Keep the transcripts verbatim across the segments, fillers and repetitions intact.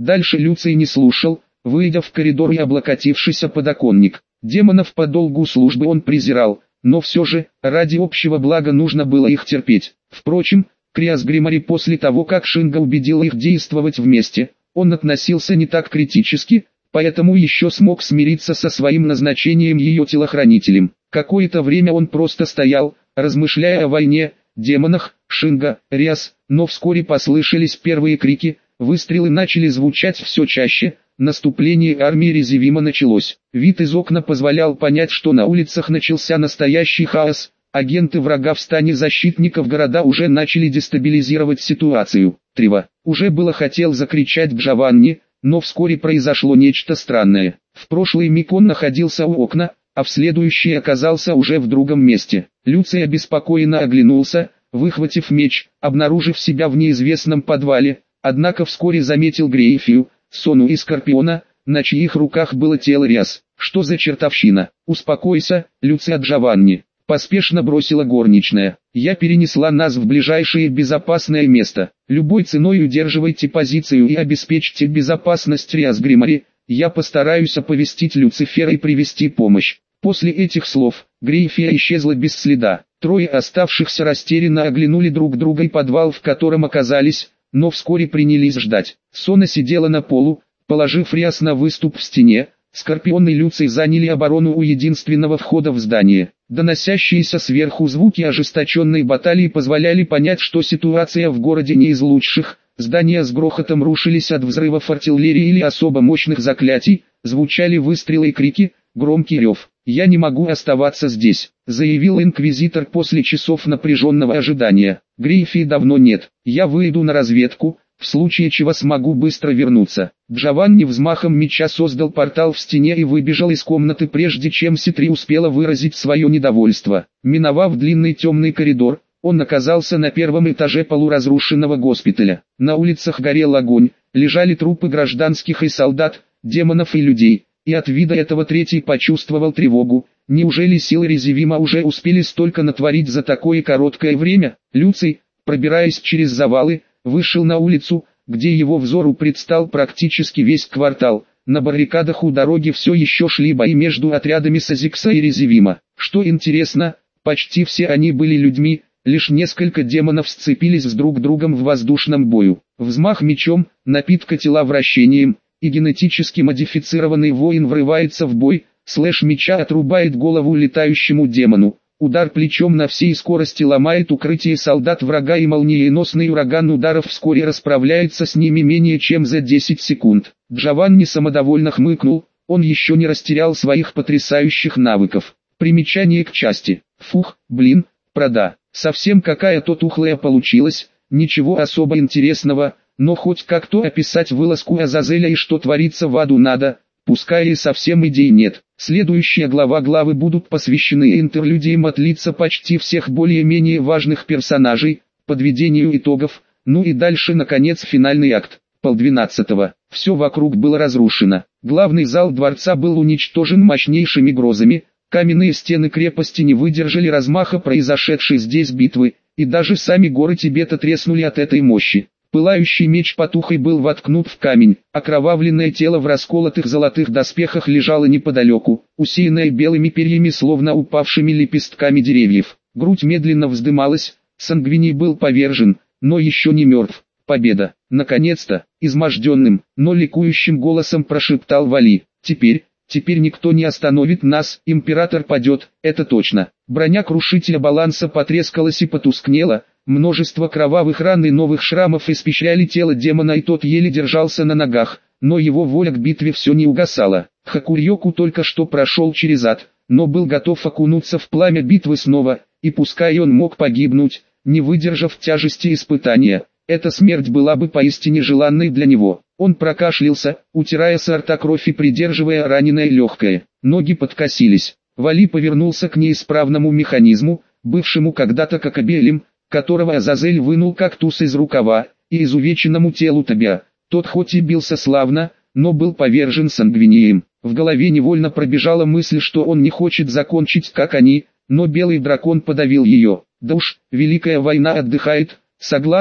Дальше Люций не слушал, выйдя в коридор и облокотившись о подоконник. Демонов по долгу службы он презирал, но все же, ради общего блага нужно было их терпеть. Впрочем, к Риасгримари после того, как Шинга убедил их действовать вместе, он относился не так критически, поэтому еще смог смириться со своим назначением ее телохранителем. Какое-то время он просто стоял, размышляя о войне, демонах, Шинга, Риас, но вскоре послышались первые крики, выстрелы начали звучать все чаще, наступление армии Резивима началось. Вид из окна позволял понять, что на улицах начался настоящий хаос, агенты врага в стане защитников города уже начали дестабилизировать ситуацию. Трива уже было хотел закричать Джованни, но вскоре произошло нечто странное. В прошлый миг он находился у окна, а в следующий оказался уже в другом месте. Люций обеспокоенно оглянулся, выхватив меч, обнаружив себя в неизвестном подвале, однако вскоре заметил Грейфию, Сону и Скорпиона, на чьих руках было тело Риас. «Что за чертовщина? Успокойся, Люций Джованни», — поспешно бросила горничная. «Я перенесла нас в ближайшее безопасное место. Любой ценой удерживайте позицию и обеспечьте безопасность Риасгримари. Я постараюсь оповестить Люцифера и привести помощь». После этих слов, Грейфия исчезла без следа. Трое оставшихся растерянно оглянули друг друга и подвал, в котором оказались, но вскоре принялись ждать. Сона сидела на полу, положив Риас на выступ в стене. Скорпион и Люций заняли оборону у единственного входа в здание. Доносящиеся сверху звуки ожесточенной баталии позволяли понять, что ситуация в городе не из лучших. Здания с грохотом рушились от взрывов артиллерии или особо мощных заклятий, звучали выстрелы и крики, громкий рев. «Я не могу оставаться здесь», — заявил инквизитор после часов напряженного ожидания. «Грейфии давно нет. Я выйду на разведку, в случае чего смогу быстро вернуться». Джованни взмахом меча создал портал в стене и выбежал из комнаты, прежде чем Ситри успела выразить свое недовольство. Миновав длинный темный коридор, он оказался на первом этаже полуразрушенного госпиталя. На улицах горел огонь, лежали трупы гражданских и солдат, демонов и людей. И от вида этого третий почувствовал тревогу. Неужели силы Резивима уже успели столько натворить за такое короткое время? Люций, пробираясь через завалы, вышел на улицу, где его взору предстал практически весь квартал. На баррикадах у дороги все еще шли бои между отрядами Сазикса и Резивима. Что интересно, почти все они были людьми, лишь несколько демонов сцепились с друг другом в воздушном бою. Взмах мечом, напитка тела вращением, и генетически модифицированный воин врывается в бой, слэш меча отрубает голову летающему демону, удар плечом на всей скорости ломает укрытие солдат врага и молниеносный ураган ударов вскоре расправляется с ними менее чем за десять секунд. Джованни самодовольно хмыкнул, он еще не растерял своих потрясающих навыков. Примечание к части. Фух, блин, прода. Совсем какая-то тухлая получилась, ничего особо интересного. Но хоть как-то описать вылазку Азазеля и что творится в аду надо, пускай и совсем идей нет. Следующая глава главы будут посвящены интерлюдиям от лица почти всех более-менее важных персонажей, подведению итогов, ну и дальше наконец финальный акт. Полдвенадцатого. Все вокруг было разрушено. Главный зал дворца был уничтожен мощнейшими грозами, каменные стены крепости не выдержали размаха произошедшей здесь битвы, и даже сами горы Тибета треснули от этой мощи. Пылающий меч потух и был воткнут в камень, окровавленное тело в расколотых золотых доспехах лежало неподалеку, усеянное белыми перьями словно упавшими лепестками деревьев. Грудь медленно вздымалась, Сангвиний был повержен, но еще не мертв. Победа! Наконец-то, изможденным, но ликующим голосом прошептал Вали. Теперь, теперь никто не остановит нас, император падет, это точно. Броня крушителя баланса потрескалась и потускнела. Множество кровавых ран и новых шрамов испещряли тело демона, и тот еле держался на ногах, но его воля к битве все не угасала. Хакурьоку только что прошел через ад, но был готов окунуться в пламя битвы снова, и пускай он мог погибнуть, не выдержав тяжести испытания, эта смерть была бы поистине желанной для него. Он прокашлялся, утирая с рта кровь и придерживая раненое легкое. Ноги подкосились. Вали повернулся к неисправному механизму, бывшему когда-то кокобелем, которого Азазель вынул как туз из рукава, и изувеченному телу Табиа. Тот хоть и бился славно, но был повержен Сангвинием. В голове невольно пробежала мысль, что он не хочет закончить как они, но белый дракон подавил ее. Да уж, Великая война отдыхает, согласны?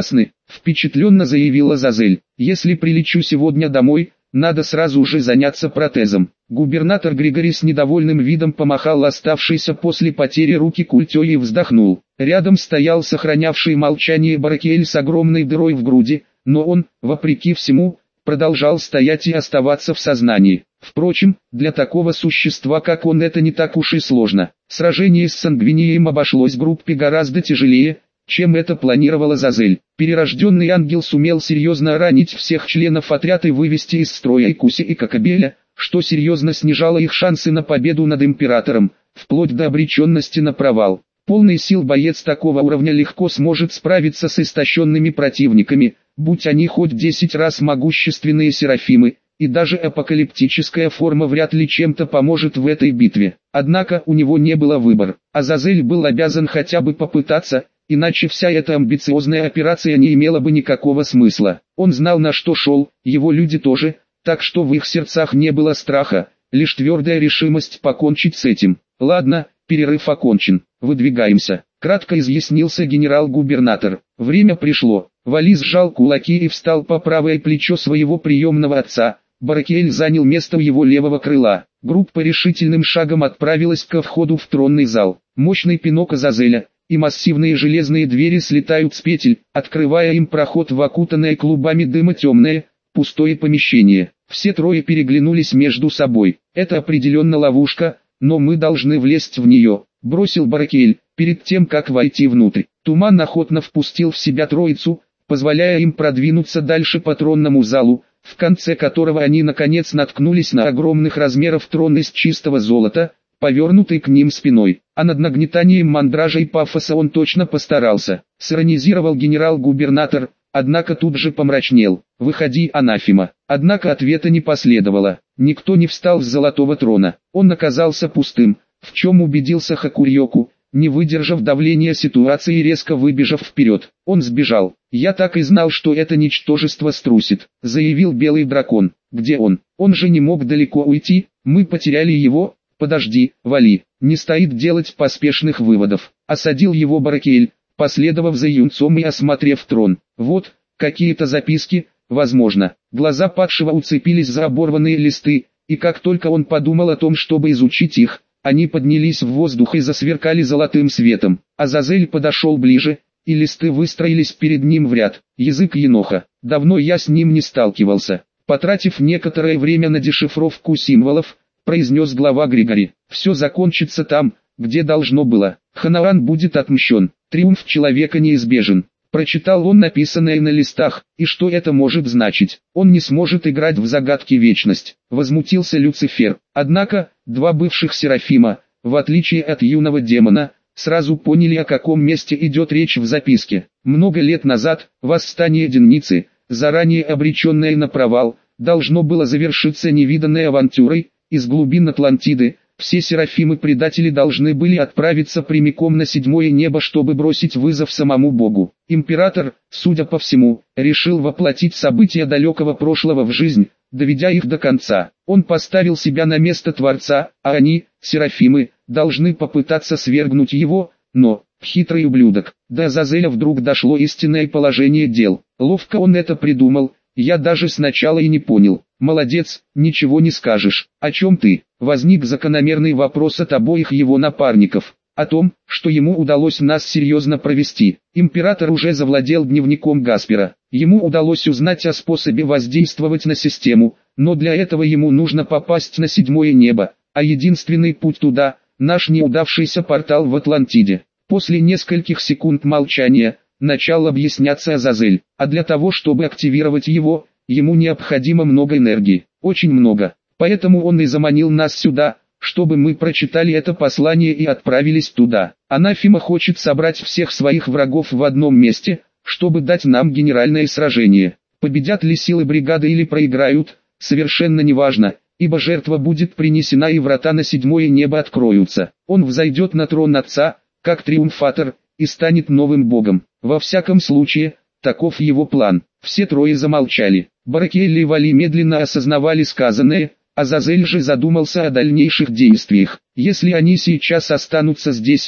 впечатленно заявила Азазель. «Если прилечу сегодня домой, надо сразу же заняться протезом». Губернатор Григорий с недовольным видом помахал оставшейся после потери руки культей и вздохнул. Рядом стоял сохранявший молчание Баракиэль с огромной дырой в груди, но он, вопреки всему, продолжал стоять и оставаться в сознании. Впрочем, для такого существа как он это не так уж и сложно. Сражение с Сангвинием обошлось группе гораздо тяжелее, чем это планировала Азазель. Перерожденный ангел сумел серьезно ранить всех членов отряда и вывести из строя и Куси и Кокобеля, что серьезно снижало их шансы на победу над Императором, вплоть до обреченности на провал. Полный сил боец такого уровня легко сможет справиться с истощенными противниками, будь они хоть десять раз могущественные серафимы, и даже апокалиптическая форма вряд ли чем-то поможет в этой битве. Однако у него не было выбора. Азазель был обязан хотя бы попытаться, иначе вся эта амбициозная операция не имела бы никакого смысла. Он знал, на что шел, его люди тоже, так что в их сердцах не было страха, лишь твердая решимость покончить с этим. «Ладно, перерыв окончен, выдвигаемся», — кратко изъяснился генерал-губернатор. Время пришло. Вали сжал кулаки и встал по правое плечо своего приемного отца. Баракиэль занял место у его левого крыла. Группа решительным шагом отправилась ко входу в тронный зал. Мощный пинок Азазеля, и массивные железные двери слетают с петель, открывая им проход в окутанное клубами дыма темное, пустое помещение. Все трое переглянулись между собой. «Это определенно ловушка, но мы должны влезть в нее», — бросил Баракиэль, перед тем как войти внутрь. Туман охотно впустил в себя троицу, позволяя им продвинуться дальше по тронному залу, в конце которого они наконец наткнулись на огромных размеров трон из чистого золота, повернутый к ним спиной. А над нагнетанием мандража и пафоса он точно постарался, сиронизировал генерал-губернатор, однако тут же помрачнел. «Выходи, анафема». Однако ответа не последовало. Никто не встал с золотого трона. Он оказался пустым, в чем убедился Хакурьоку, не выдержав давления ситуации и резко выбежав вперед. Он сбежал. «Я так и знал, что это ничтожество струсит», — заявил белый дракон. «Где он? Он же не мог далеко уйти, мы потеряли его». «Подожди, Вали, не стоит делать поспешных выводов», — осадил его Баракиэль, последовав за юнцом и осмотрев трон. «Вот, какие-то записки, возможно». Глаза падшего уцепились за оборванные листы, и как только он подумал о том, чтобы изучить их, они поднялись в воздух и засверкали золотым светом. Азазель подошел ближе, и листы выстроились перед ним в ряд. Язык еноха. Давно я с ним не сталкивался. Потратив некоторое время на дешифровку символов, произнес глава Григорий. «Все закончится там, где должно было. Ханаан будет отмщен. Триумф человека неизбежен». Прочитал он написанное на листах, и что это может значить? Он не сможет играть в загадки вечность. Возмутился Люцифер. Однако, два бывших Серафима, в отличие от юного демона, сразу поняли, о каком месте идет речь в записке. Много лет назад, восстание Деницы, заранее обреченное на провал, должно было завершиться невиданной авантюрой. Из глубин Атлантиды, все серафимы-предатели должны были отправиться прямиком на седьмое небо, чтобы бросить вызов самому Богу. Император, судя по всему, решил воплотить события далекого прошлого в жизнь, доведя их до конца. Он поставил себя на место Творца, а они, серафимы, должны попытаться свергнуть его, но, хитрый ублюдок, до Азазеля вдруг дошло истинное положение дел. Ловко он это придумал, я даже сначала и не понял. «Молодец, ничего не скажешь. О чем ты?» Возник закономерный вопрос от обоих его напарников. О том, что ему удалось нас серьезно провести. Император уже завладел дневником Гаспера. Ему удалось узнать о способе воздействовать на систему, но для этого ему нужно попасть на седьмое небо, а единственный путь туда – наш неудавшийся портал в Атлантиде. После нескольких секунд молчания, начал объясняться Азазель, а для того, чтобы активировать его, ему необходимо много энергии, очень много, поэтому он и заманил нас сюда, чтобы мы прочитали это послание и отправились туда. Анафема хочет собрать всех своих врагов в одном месте, чтобы дать нам генеральное сражение. Победят ли силы бригады или проиграют, совершенно неважно, ибо жертва будет принесена и врата на седьмое небо откроются. Он взойдет на трон отца, как триумфатор, и станет новым богом. Во всяком случае, таков его план. Все трое замолчали. Баракиэль и Вали медленно осознавали сказанное, Азазель же задумался о дальнейших действиях. Если они сейчас останутся здесь,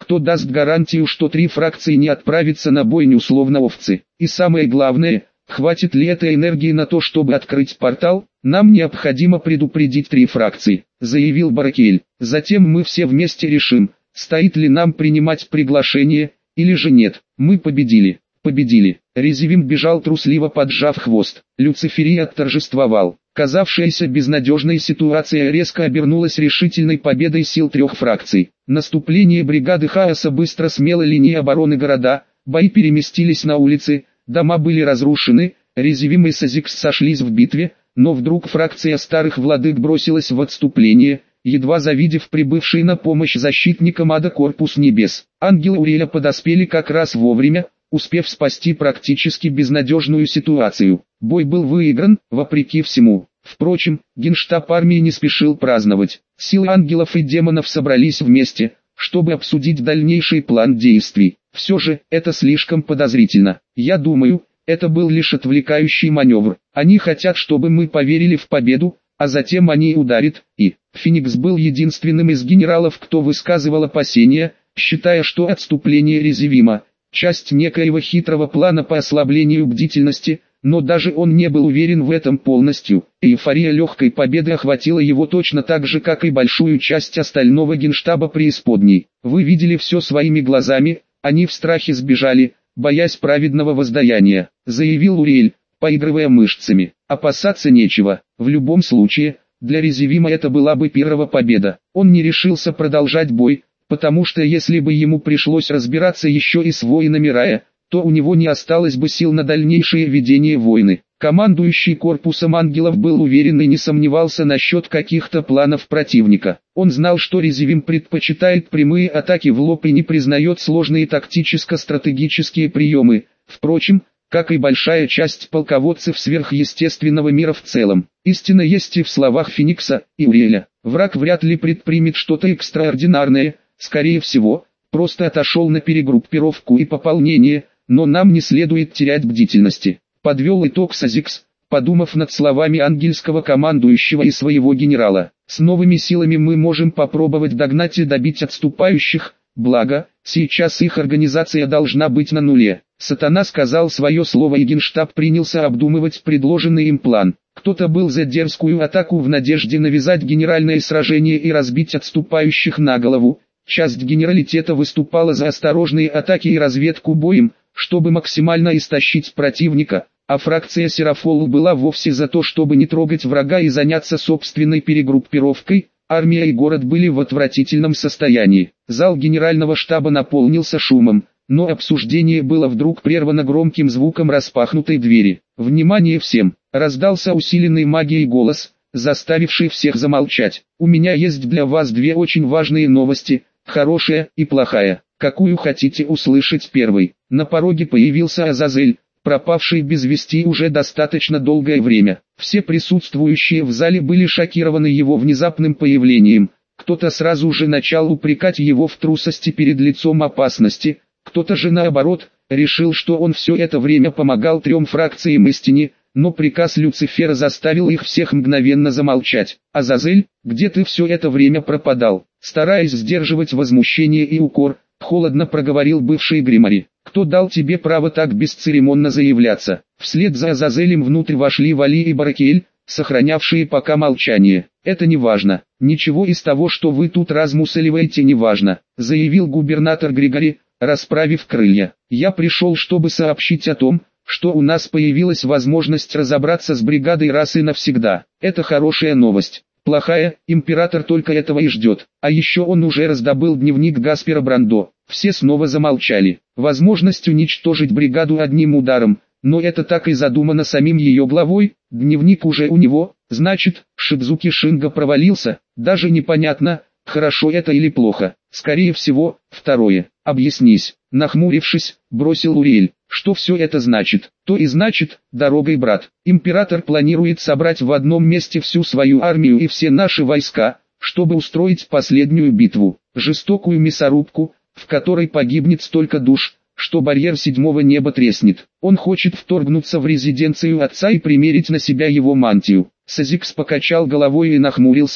кто даст гарантию, что три фракции не отправятся на бойню словно овцы? И самое главное, хватит ли этой энергии на то, чтобы открыть портал? Нам необходимо предупредить три фракции, заявил Баракель. Затем мы все вместе решим, стоит ли нам принимать приглашение, или же нет. Мы победили. Победили. Резивим бежал трусливо, поджав хвост. Люциферий отторжествовал. Казавшаяся безнадежной ситуация резко обернулась решительной победой сил трех фракций. Наступление бригады хаоса быстро смело линии обороны города, бои переместились на улицы, дома были разрушены, Резивим и Сазикс сошлись в битве, но вдруг фракция старых владык бросилась в отступление, едва завидев прибывший на помощь защитникам ада корпус небес. Ангелы Уриэля подоспели как раз вовремя, успев спасти практически безнадежную ситуацию. Бой был выигран, вопреки всему. Впрочем, генштаб армии не спешил праздновать. Силы ангелов и демонов собрались вместе, чтобы обсудить дальнейший план действий. Все же, это слишком подозрительно. Я думаю, это был лишь отвлекающий маневр. Они хотят, чтобы мы поверили в победу, а затем они ударят, и... Феникс был единственным из генералов, кто высказывал опасения, считая, что отступление Резивима – часть некоего хитрого плана по ослаблению бдительности, но даже он не был уверен в этом полностью. Эйфория легкой победы охватила его точно так же, как и большую часть остального генштаба преисподней. Вы видели все своими глазами, они в страхе сбежали, боясь праведного воздаяния, заявил Уриэль, поигрывая мышцами. Опасаться нечего, в любом случае, для Резивима это была бы первая победа. Он не решился продолжать бой, потому что если бы ему пришлось разбираться еще и с воинами рая, то у него не осталось бы сил на дальнейшее ведение войны. Командующий корпусом ангелов был уверен и не сомневался насчет каких-то планов противника. Он знал, что Резивим предпочитает прямые атаки в лоб и не признает сложные тактическо-стратегические приемы, впрочем, как и большая часть полководцев сверхъестественного мира в целом. Истина есть и в словах Феникса и Уриэля. Враг вряд ли предпримет что-то экстраординарное, скорее всего, просто отошел на перегруппировку и пополнение, но нам не следует терять бдительности. Подвел итог Сазикс, подумав над словами ангельского командующего и своего генерала. С новыми силами мы можем попробовать догнать и добить отступающих, благо, сейчас их организация должна быть на нуле. Сатана сказал свое слово, и генштаб принялся обдумывать предложенный им план. Кто-то был за дерзкую атаку в надежде навязать генеральное сражение и разбить отступающих на голову. Часть генералитета выступала за осторожные атаки и разведку боем, чтобы максимально истощить противника, а фракция Серафолу была вовсе за то, чтобы не трогать врага и заняться собственной перегруппировкой. Армия и город были в отвратительном состоянии. Зал генерального штаба наполнился шумом, но обсуждение было вдруг прервано громким звуком распахнутой двери. «Внимание всем!» — раздался усиленный магией голос, заставивший всех замолчать. «У меня есть для вас две очень важные новости, хорошая и плохая. Какую хотите услышать первой?» На пороге появился Азазель, пропавший без вести уже достаточно долгое время. Все присутствующие в зале были шокированы его внезапным появлением. Кто-то сразу же начал упрекать его в трусости перед лицом опасности, кто-то же наоборот, решил, что он все это время помогал трем фракциям истине, но приказ Люцифера заставил их всех мгновенно замолчать. «Азазель, где ты все это время пропадал?» Стараясь сдерживать возмущение и укор, холодно проговорил бывший Гримари. «Кто дал тебе право так бесцеремонно заявляться?» Вслед за Азазелем внутрь вошли Вали и Баракель, сохранявшие пока молчание. «Это не важно. Ничего из того, что вы тут размусоливаете, не важно», заявил губернатор Григори, расправив крылья. «Я пришел, чтобы сообщить о том, что у нас появилась возможность разобраться с бригадой раз и навсегда. Это хорошая новость. Плохая, император только этого и ждет. А еще он уже раздобыл дневник Гаспера Брандо». Все снова замолчали. Возможность уничтожить бригаду одним ударом, но это так и задумано самим ее главой. Дневник уже у него, значит, Шидзуки Шинга провалился. Даже непонятно, хорошо это или плохо. Скорее всего, второе. «Объяснись», нахмурившись, бросил Уриэль. «Что все это значит?» «То и значит, дорогой брат. Император планирует собрать в одном месте всю свою армию и все наши войска, чтобы устроить последнюю битву, жестокую мясорубку, в которой погибнет столько душ, что барьер седьмого неба треснет. Он хочет вторгнуться в резиденцию отца и примерить на себя его мантию». Сазикс покачал головой и нахмурился,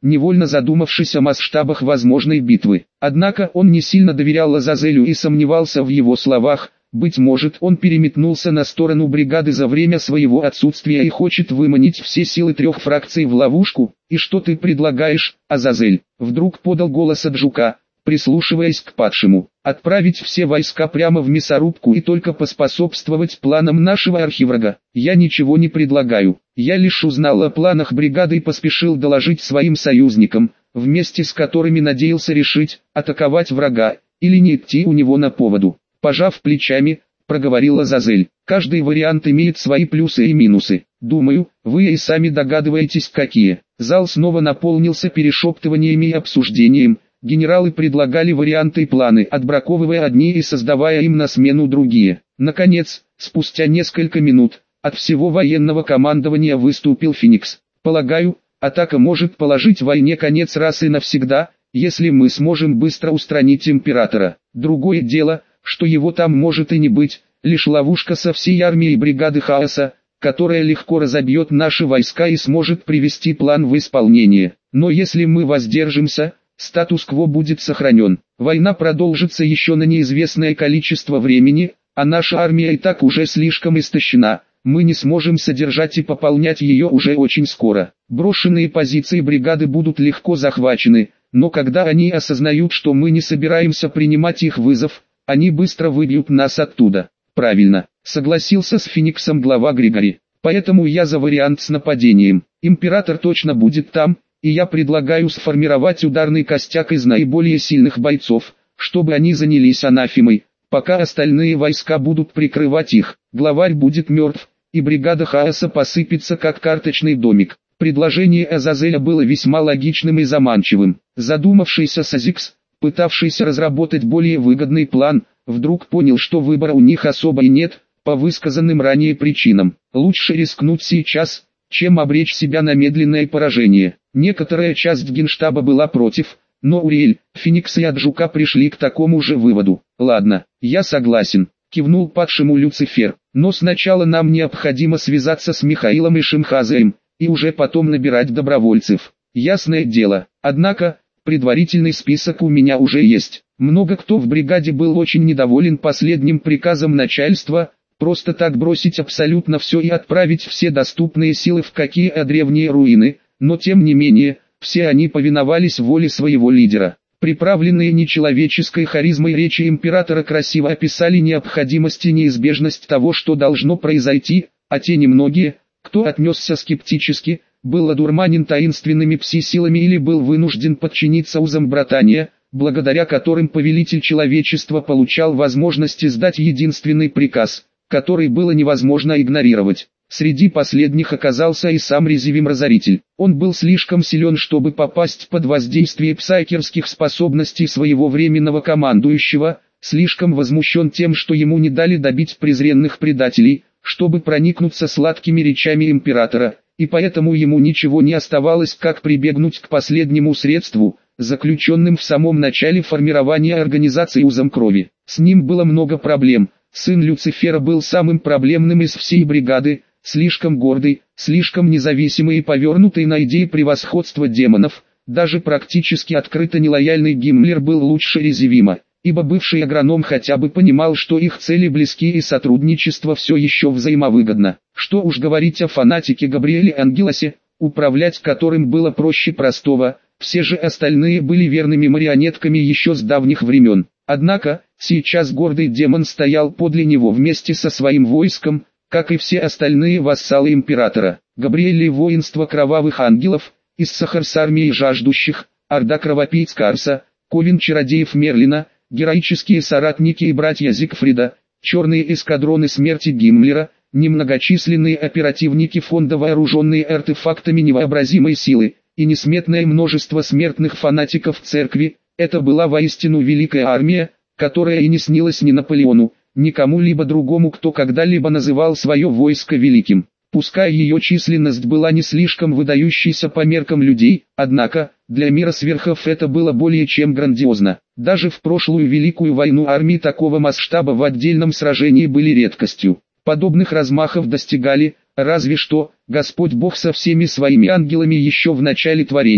невольно задумавшись о масштабах возможной битвы. Однако он не сильно доверял Лазазелю и сомневался в его словах. Быть может, он переметнулся на сторону бригады за время своего отсутствия и хочет выманить все силы трех фракций в ловушку. «И что ты предлагаешь, Азазель?» — вдруг подал голос Аджука, прислушиваясь к падшему. «Отправить все войска прямо в мясорубку и только поспособствовать планам нашего архиврага. Я ничего не предлагаю. Я лишь узнал о планах бригады и поспешил доложить своим союзникам, вместе с которыми надеялся решить, атаковать врага, или не идти у него на поводу». Пожав плечами, проговорил Азазель. «Каждый вариант имеет свои плюсы и минусы. Думаю, вы и сами догадываетесь какие». Зал снова наполнился перешептываниями и обсуждением. Генералы предлагали варианты и планы, отбраковывая одни и создавая им на смену другие. Наконец, спустя несколько минут, от всего военного командования выступил Феникс. «Полагаю, атака может положить войне конец раз и навсегда, если мы сможем быстро устранить императора. Другое дело, что его там может и не быть, лишь ловушка со всей армией бригады хаоса, которая легко разобьет наши войска и сможет привести план в исполнение. Но если мы воздержимся, статус-кво будет сохранен. Война продолжится еще на неизвестное количество времени, а наша армия и так уже слишком истощена. Мы не сможем содержать и пополнять ее уже очень скоро. Брошенные позиции бригады будут легко захвачены, но когда они осознают, что мы не собираемся принимать их вызов, они быстро выбьют нас оттуда». «Правильно», — согласился с Фениксом глава Григори. «Поэтому я за вариант с нападением. Император точно будет там, и я предлагаю сформировать ударный костяк из наиболее сильных бойцов, чтобы они занялись анафемой, пока остальные войска будут прикрывать их. Главарь будет мертв, и бригада хаоса посыпется как карточный домик». Предложение Азазеля было весьма логичным и заманчивым. Задумавшийся Сазикс, пытавшийся разработать более выгодный план, вдруг понял, что выбора у них особо и нет, по высказанным ранее причинам. Лучше рискнуть сейчас, чем обречь себя на медленное поражение. Некоторая часть Генштаба была против, но Уриэль, Феникс и Аджука пришли к такому же выводу. «Ладно, я согласен», — кивнул падшему Люцифер, «но сначала нам необходимо связаться с Михаилом и Шимхазеем, и уже потом набирать добровольцев. Ясное дело, однако, предварительный список у меня уже есть. Много кто в бригаде был очень недоволен последним приказом начальства, просто так бросить абсолютно все и отправить все доступные силы в какие-то древние руины, но тем не менее, все они повиновались воле своего лидера. Приправленные нечеловеческой харизмой речи императора красиво описали необходимость и неизбежность того, что должно произойти, а те немногие, кто отнесся скептически, был одурманен таинственными пси-силами или был вынужден подчиниться узам братания, благодаря которым повелитель человечества получал возможность издать единственный приказ, который было невозможно игнорировать. Среди последних оказался и сам Резивим-разоритель. Он был слишком силен, чтобы попасть под воздействие псайкерских способностей своего временного командующего, слишком возмущен тем, что ему не дали добить презренных предателей, чтобы проникнуться сладкими речами императора, и поэтому ему ничего не оставалось, как прибегнуть к последнему средству, заключенным в самом начале формирования организации узом крови. С ним было много проблем. Сын Люцифера был самым проблемным из всей бригады, слишком гордый, слишком независимый и повернутый на идеи превосходства демонов. Даже практически открыто нелояльный Гиммлер был лучше Резивима, ибо бывший агроном хотя бы понимал, что их цели близки и сотрудничество все еще взаимовыгодно. Что уж говорить о фанатике Габриэле Ангелосе, управлять которым было проще простого. Все же остальные были верными марионетками еще с давних времен. Однако, сейчас гордый демон стоял подле него вместе со своим войском, как и все остальные вассалы императора. Габриэль и воинство кровавых ангелов, Иссахар с армией жаждущих, орда кровопийц Карса, ковен чародеев Мерлина, героические соратники и братья Зигфрида, черные эскадроны смерти Гиммлера, немногочисленные оперативники фонда, вооруженные артефактами невообразимой силы, и несметное множество смертных фанатиков церкви. Это была воистину великая армия, которая и не снилась ни Наполеону, ни кому-либо другому, кто когда-либо называл свое войско великим. Пускай ее численность была не слишком выдающейся по меркам людей, однако, для мира сверхов это было более чем грандиозно. Даже в прошлую Великую войну армии такого масштаба в отдельном сражении были редкостью. Подобных размахов достигали, разве что, Господь Бог со всеми своими ангелами еще в начале творения,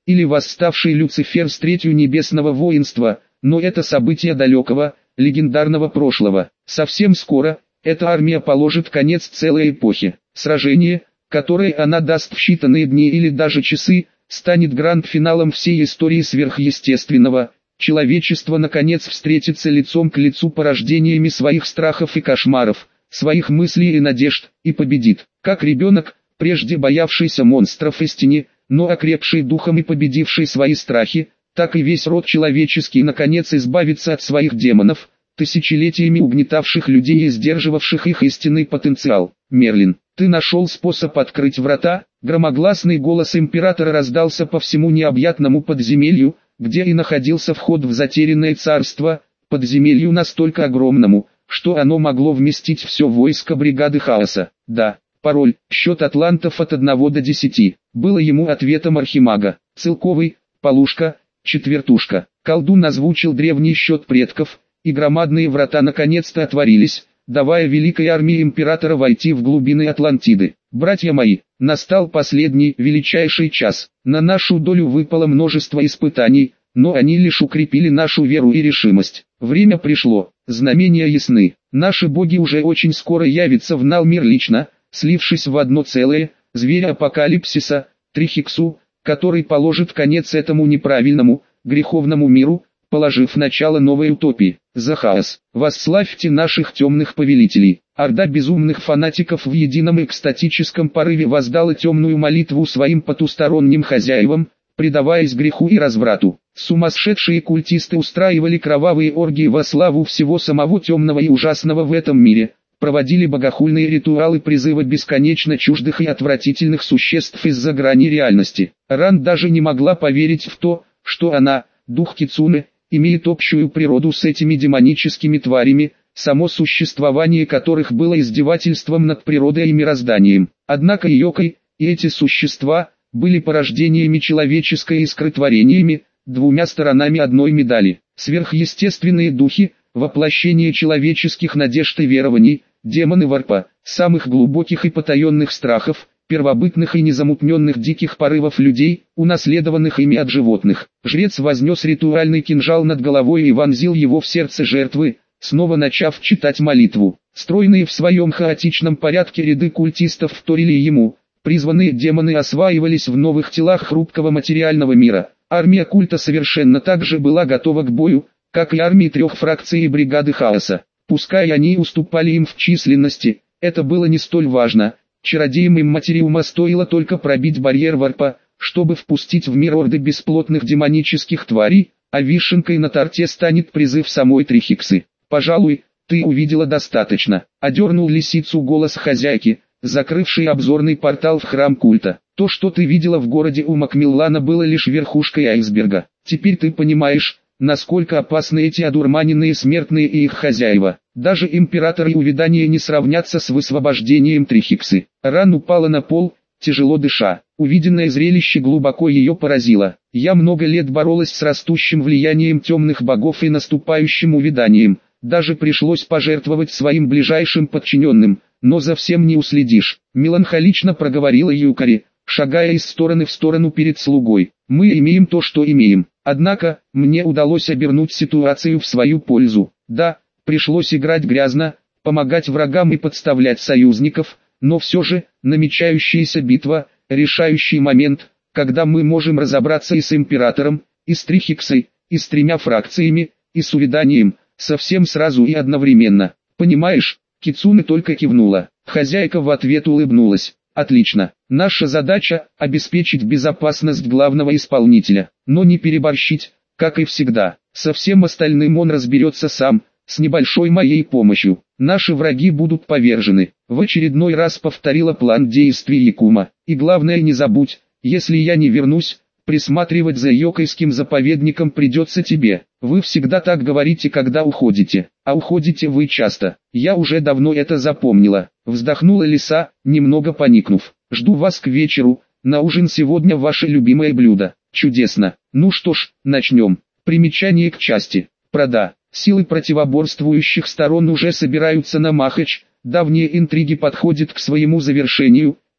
или восставший Люцифер с третью небесного воинства, но это события далекого, легендарного прошлого. Совсем скоро, эта армия положит конец целой эпохе. Сражение, которое она даст в считанные дни или даже часы, станет гранд-финалом всей истории сверхъестественного. Человечество наконец встретится лицом к лицу порождениями своих страхов и кошмаров, своих мыслей и надежд, и победит. Как ребенок, прежде боявшийся монстров из тени, но окрепший духом и победивший свои страхи, так и весь род человеческий наконец избавится от своих демонов, тысячелетиями угнетавших людей и сдерживавших их истинный потенциал. Мерлин, ты нашел способ открыть врата? Громогласный голос императора раздался по всему необъятному подземелью, где и находился вход в затерянное царство, подземелью настолько огромному, что оно могло вместить все войско бригады хаоса. Да, пароль, счет атлантов от одного до десяти, было ему ответом архимага. Целковый, полушка, четвертушка. Колдун озвучил древний счет предков, и громадные врата наконец-то отворились, давая великой армии императора войти в глубины Атлантиды. Братья мои, настал последний, величайший час. На нашу долю выпало множество испытаний, но они лишь укрепили нашу веру и решимость. Время пришло, знамения ясны. Наши боги уже очень скоро явятся в Налмир лично, слившись в одно целое, зверя апокалипсиса, Трихиксу, который положит конец этому неправильному, греховному миру, положив начало новой утопии. За хаос, восславьте наших темных повелителей. Орда безумных фанатиков в едином экстатическом порыве воздала темную молитву своим потусторонним хозяевам, предаваясь греху и разврату. Сумасшедшие культисты устраивали кровавые оргии во славу всего самого темного и ужасного в этом мире, проводили богохульные ритуалы призыва бесконечно чуждых и отвратительных существ из-за грани реальности. Ран даже не могла поверить в то, что она, дух Кицуне, имеет общую природу с этими демоническими тварями, само существование которых было издевательством над природой и мирозданием. Однако Йокой и эти существа были порождениями человеческой искры, творениями, двумя сторонами одной медали. Сверхъестественные духи, воплощение человеческих надежд и верований, демоны варпа, самых глубоких и потаенных страхов, первобытных и незамутненных диких порывов людей, унаследованных ими от животных. Жрец вознес ритуальный кинжал над головой и вонзил его в сердце жертвы, снова начав читать молитву. Стройные в своем хаотичном порядке ряды культистов вторили ему, призванные демоны осваивались в новых телах хрупкого материального мира. Армия культа совершенно так же была готова к бою, как и армии трех фракций и бригады хаоса. Пускай они уступали им в численности, это было не столь важно. Чародеям имматериума стоило только пробить барьер варпа, чтобы впустить в мир орды бесплотных демонических тварей, а вишенкой на торте станет призыв самой Трихиксы. «Пожалуй, ты увидела достаточно», — одернул лисицу голос хозяйки, закрывший обзорный портал в храм культа. «То, что ты видела в городе у Макмиллана, было лишь верхушкой айсберга. Теперь ты понимаешь, насколько опасны эти одурманенные смертные и их хозяева. Даже император и увядание не сравнятся с высвобождением Трихиксы». Ран упала на пол, тяжело дыша. Увиденное зрелище глубоко ее поразило. «Я много лет боролась с растущим влиянием темных богов и наступающим увяданием. Даже пришлось пожертвовать своим ближайшим подчиненным, но за всем не уследишь», — меланхолично проговорила Юкари, шагая из стороны в сторону перед слугой. «Мы имеем то, что имеем. Однако, мне удалось обернуть ситуацию в свою пользу. Да, пришлось играть грязно, помогать врагам и подставлять союзников, но все же, намечающаяся битва, решающий момент, когда мы можем разобраться и с императором, и с Трихиксой, и с тремя фракциями, и с увяданием, совсем сразу и одновременно. Понимаешь?» Кицуне только кивнула. Хозяйка в ответ улыбнулась. «Отлично. Наша задача – обеспечить безопасность главного исполнителя, но не переборщить, как и всегда. Со всем остальным он разберется сам, с небольшой моей помощью. Наши враги будут повержены». В очередной раз повторила план действий Якума. «И главное, не забудь, если я не вернусь, присматривать за Йокойским заповедником придется тебе. Вы всегда так говорите, когда уходите, а уходите вы часто. Я уже давно это запомнила», — вздохнула лиса, немного поникнув. «Жду вас к вечеру, на ужин сегодня ваше любимое блюдо». «Чудесно. Ну что ж, начнем». Примечание к части. Прода. Силы противоборствующих сторон уже собираются на Махач, давние интриги подходят к своему завершению,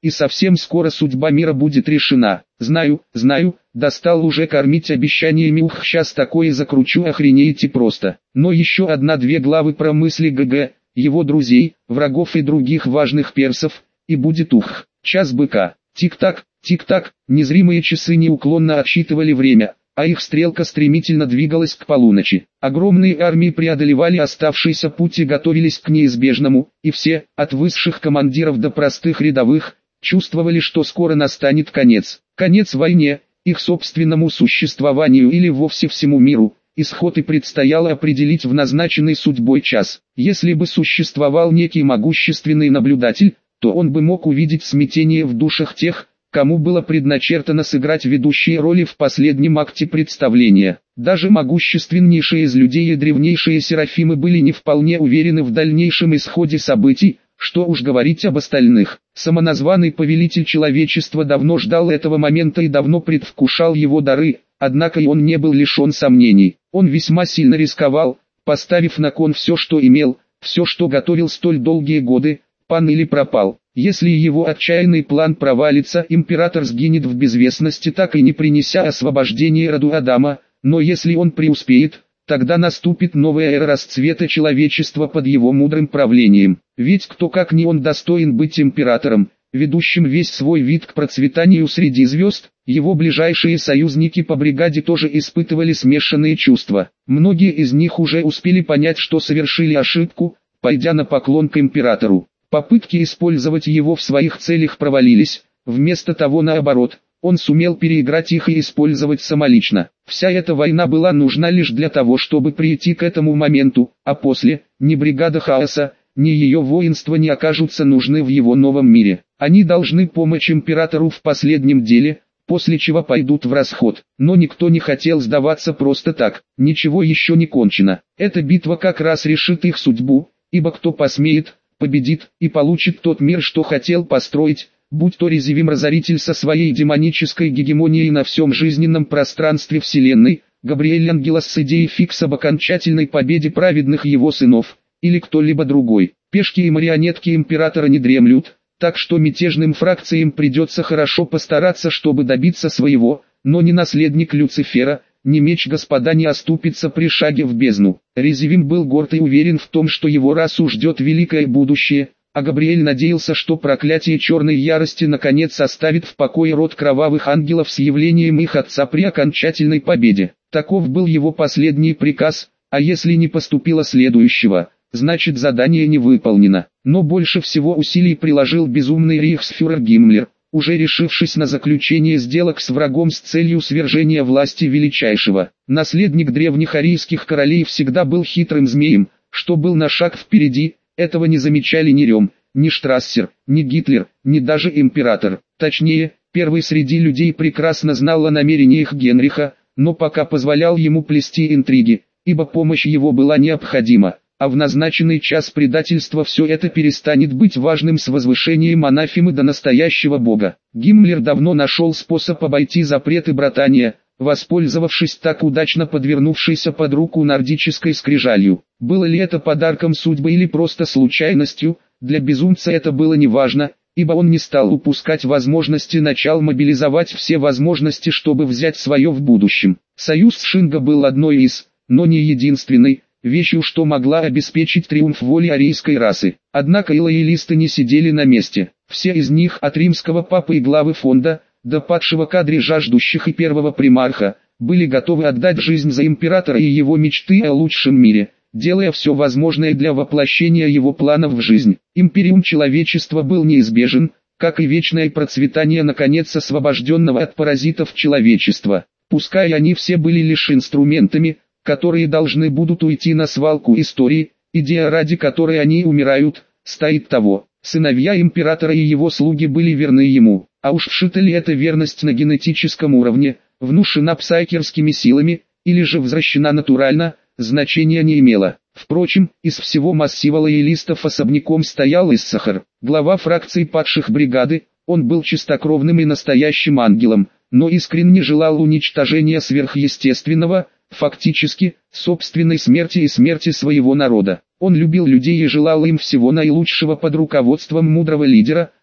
и совсем скоро судьба мира будет решена. Знаю, знаю, достал уже кормить обещаниями, ух, сейчас такое закручу, охренеете просто. Но еще одна-две главы про мысли ГГ, его друзей, врагов и других важных персов, и будет ух, час быка. Тик-так, тик-так, незримые часы неуклонно отсчитывали время, а их стрелка стремительно двигалась к полуночи. Огромные армии преодолевали оставшийся путь и готовились к неизбежному, и все, от высших командиров до простых рядовых, чувствовали, что скоро настанет конец. Конец войне, их собственному существованию или вовсе всему миру. Исход и предстояло определить в назначенный судьбой час. Если бы существовал некий могущественный наблюдатель, то он бы мог увидеть смятение в душах тех, кому было предначертано сыграть ведущие роли в последнем акте представления. Даже могущественнейшие из людей и древнейшие серафимы были не вполне уверены в дальнейшем исходе событий, что уж говорить об остальных. Самоназванный повелитель человечества давно ждал этого момента и давно предвкушал его дары, однако и он не был лишен сомнений. Он весьма сильно рисковал, поставив на кон все, что имел, все, что готовил столь долгие годы, пан или пропал. Если его отчаянный план провалится, император сгинет в безвестности, так и не принеся освобождения роду Адама, но если он преуспеет, тогда наступит новая эра расцвета человечества под его мудрым правлением. Ведь кто как не он достоин быть императором, ведущим весь свой вид к процветанию среди звезд. Его ближайшие союзники по бригаде тоже испытывали смешанные чувства. Многие из них уже успели понять, что совершили ошибку, пойдя на поклон к императору. Попытки использовать его в своих целях провалились, вместо того наоборот, он сумел переиграть их и использовать самолично. Вся эта война была нужна лишь для того, чтобы прийти к этому моменту, а после, ни бригада хаоса, ни ее воинство не окажутся нужны в его новом мире. Они должны помочь императору в последнем деле, после чего пойдут в расход. Но никто не хотел сдаваться просто так, ничего еще не кончено. Эта битва как раз решит их судьбу, ибо кто посмеет, победит и получит тот мир, что хотел построить, будь то Резивим-разоритель со своей демонической гегемонией на всем жизненном пространстве Вселенной, Габриэль Ангелос с идеей фикс об окончательной победе праведных его сынов, или кто-либо другой. Пешки и марионетки императора не дремлют, так что мятежным фракциям придется хорошо постараться, чтобы добиться своего, но ни наследник Люцифера, ни меч Господа не оступится при шаге в бездну. Резивим был горд и уверен в том, что его расу ждет великое будущее, а Габриэль надеялся, что проклятие черной ярости наконец оставит в покое род кровавых ангелов с явлением их отца при окончательной победе. Таков был его последний приказ, а если не поступило следующего, значит задание не выполнено. Но больше всего усилий приложил безумный рейхсфюрер Гиммлер, уже решившись на заключение сделок с врагом с целью свержения власти величайшего. Наследник древних арийских королей всегда был хитрым змеем, что был на шаг впереди. Этого не замечали ни Рем, ни Штрассер, ни Гитлер, ни даже император. Точнее, первый среди людей прекрасно знал о намерениях Генриха, но пока позволял ему плести интриги, ибо помощь его была необходима, а в назначенный час предательства все это перестанет быть важным с возвышением анафемы до настоящего бога. Гиммлер давно нашел способ обойти запреты братания, воспользовавшись так удачно подвернувшейся под руку нордической скрижалью. Было ли это подарком судьбы или просто случайностью, для безумца это было неважно, ибо он не стал упускать возможности, начал мобилизовать все возможности, чтобы взять свое в будущем. Союз с Шинго был одной из, но не единственной, вещью, что могла обеспечить триумф воли арийской расы. Однако и лоялисты не сидели на месте. Все из них, от римского папы и главы фонда, до падшего кадри жаждущих и первого примарха, были готовы отдать жизнь за императора и его мечты о лучшем мире, делая все возможное для воплощения его планов в жизнь. Империум человечества был неизбежен, как и вечное процветание наконец освобожденного от паразитов человечества. Пускай они все были лишь инструментами, которые должны будут уйти на свалку истории, идея, ради которой они умирают, стоит того. Сыновья императора и его слуги были верны ему, а уж вшита ли эта верность на генетическом уровне, внушена псайкерскими силами, или же возвращена натурально, значения не имело. Впрочем, из всего массива лоялистов особняком стоял Иссахар, глава фракции падших бригады. Он был чистокровным и настоящим ангелом, но искренне желал уничтожения сверхъестественного, фактически, собственной смерти и смерти своего народа. Он любил людей и желал им всего наилучшего под руководством мудрого лидера,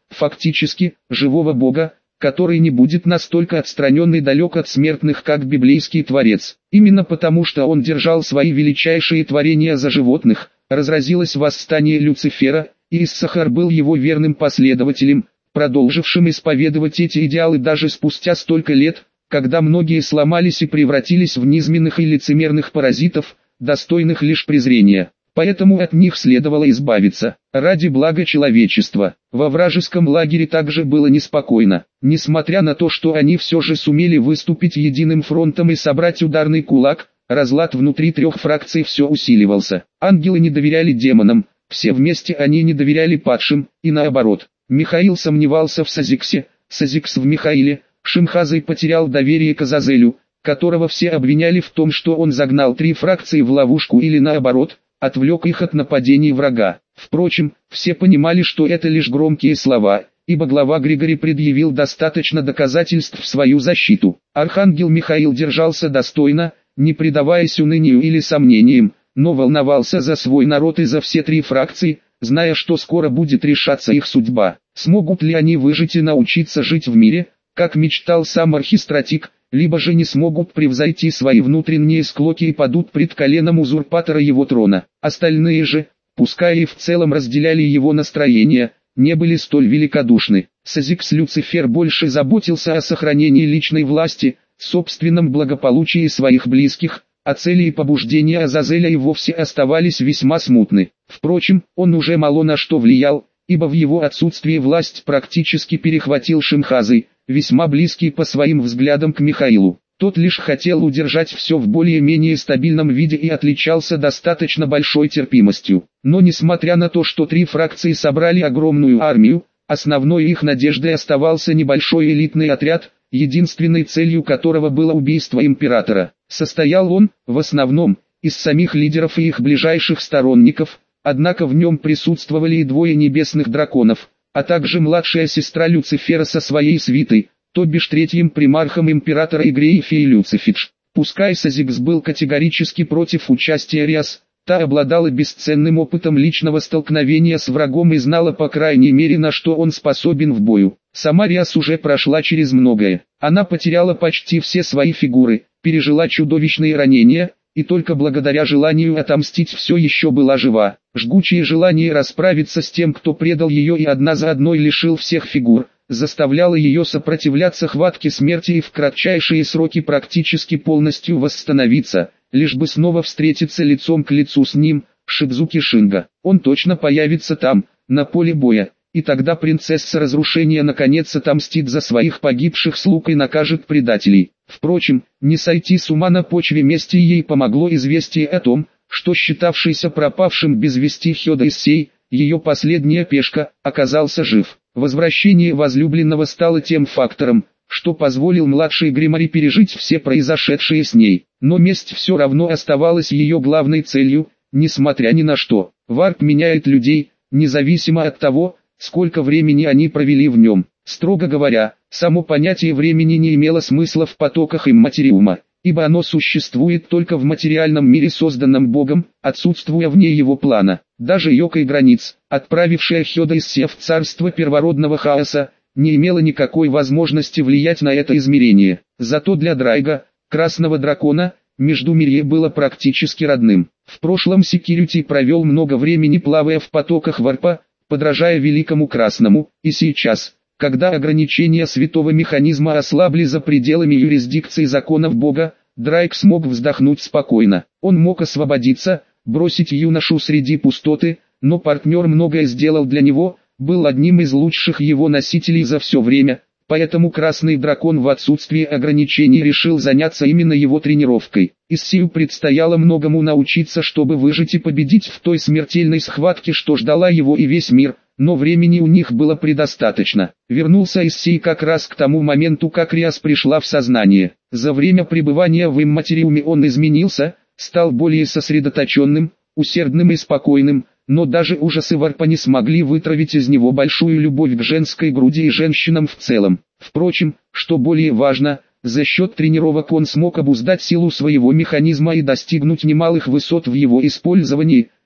фактически, живого бога, который не будет настолько отстранен и далек от смертных, как библейский Творец. Именно потому, что он держал свои величайшие творения за животных, разразилось восстание Люцифера, и Иссахар был его верным последователем, продолжившим исповедовать эти идеалы даже спустя столько лет, когда многие сломались и превратились в низменных и лицемерных паразитов, достойных лишь презрения. Поэтому от них следовало избавиться, ради блага человечества. Во вражеском лагере также было неспокойно, несмотря на то, что они все же сумели выступить единым фронтом и собрать ударный кулак, разлад внутри трех фракций все усиливался. Ангелы не доверяли демонам, все вместе они не доверяли падшим, и наоборот. Михаил сомневался в Сазиксе, Сазикс в Михаиле, Шимхазай потерял доверие к Азазелю, которого все обвиняли в том, что он загнал три фракции в ловушку или наоборот, отвлек их от нападений врага. Впрочем, все понимали, что это лишь громкие слова, ибо глава Григорий предъявил достаточно доказательств в свою защиту. Архангел Михаил держался достойно, не предаваясь унынию или сомнениям, но волновался за свой народ и за все три фракции, зная, что скоро будет решаться их судьба. Смогут ли они выжить и научиться жить в мире, как мечтал сам архистратик, либо же не смогут превзойти свои внутренние склоки и падут пред коленом узурпатора его трона. Остальные же, пускай и в целом разделяли его настроение, не были столь великодушны. Сазикс Люцифер больше заботился о сохранении личной власти, собственном благополучии своих близких, а цели и побуждения Азазеля и вовсе оставались весьма смутны. Впрочем, он уже мало на что влиял, ибо в его отсутствии власть практически перехватил Шимхазай, весьма близкий по своим взглядам к Михаилу. Тот лишь хотел удержать все в более-менее стабильном виде и отличался достаточно большой терпимостью. Но несмотря на то, что три фракции собрали огромную армию, основной их надеждой оставался небольшой элитный отряд, единственной целью которого было убийство императора. Состоял он, в основном, из самих лидеров и их ближайших сторонников, однако в нем присутствовали и двое небесных драконов, а также младшая сестра Люцифера со своей свитой, то бишь третьим примархом императора Игрейфи и Люцифидж. Пускай Сазикс был категорически против участия Риас, та обладала бесценным опытом личного столкновения с врагом и знала по крайней мере, на что он способен в бою. Сама Риас уже прошла через многое. Она потеряла почти все свои фигуры, пережила чудовищные ранения, и только благодаря желанию отомстить все еще была жива. Жгучее желание расправиться с тем, кто предал ее и одна за одной лишил всех фигур, заставляло ее сопротивляться хватке смерти и в кратчайшие сроки практически полностью восстановиться, лишь бы снова встретиться лицом к лицу с ним, Шидзуки Шинга. Он точно появится там, на поле боя, и тогда принцесса разрушения наконец отомстит за своих погибших слуг и накажет предателей. Впрочем, не сойти с ума на почве мести ей помогло известие о том, что считавшийся пропавшим без вести Хёда Issei, ее последняя пешка, оказался жив. Возвращение возлюбленного стало тем фактором, что позволил младшей Гримари пережить все произошедшие с ней. Но месть все равно оставалась ее главной целью, несмотря ни на что. Варп меняет людей, независимо от того, сколько времени они провели в нем. Строго говоря, само понятие времени не имело смысла в потоках имматериума, ибо оно существует только в материальном мире, созданном Богом, отсутствуя вне его плана. Даже Йокой Границ, отправившая Хёда Issei в царство первородного хаоса, не имела никакой возможности влиять на это измерение. Зато для Драйга, Красного Дракона, Междумирье было практически родным. В прошлом Секьюрити провел много времени плавая в потоках варпа, подражая Великому Красному, и сейчас, когда ограничения святого механизма ослабли за пределами юрисдикции законов Бога, Драйк смог вздохнуть спокойно. Он мог освободиться, бросить юношу среди пустоты, но партнер многое сделал для него, был одним из лучших его носителей за все время, поэтому Красный Дракон в отсутствие ограничений решил заняться именно его тренировкой. Иссею предстояло многому научиться, чтобы выжить и победить в той смертельной схватке, что ждала его и весь мир, но времени у них было предостаточно. Вернулся Иссей как раз к тому моменту, как Риас пришла в сознание. За время пребывания в имматериуме он изменился, стал более сосредоточенным, усердным и спокойным, но даже ужасы варпа не смогли вытравить из него большую любовь к женской груди и женщинам в целом. Впрочем, что более важно, за счет тренировок он смог обуздать силу своего механизма и достигнуть немалых высот в его использовании,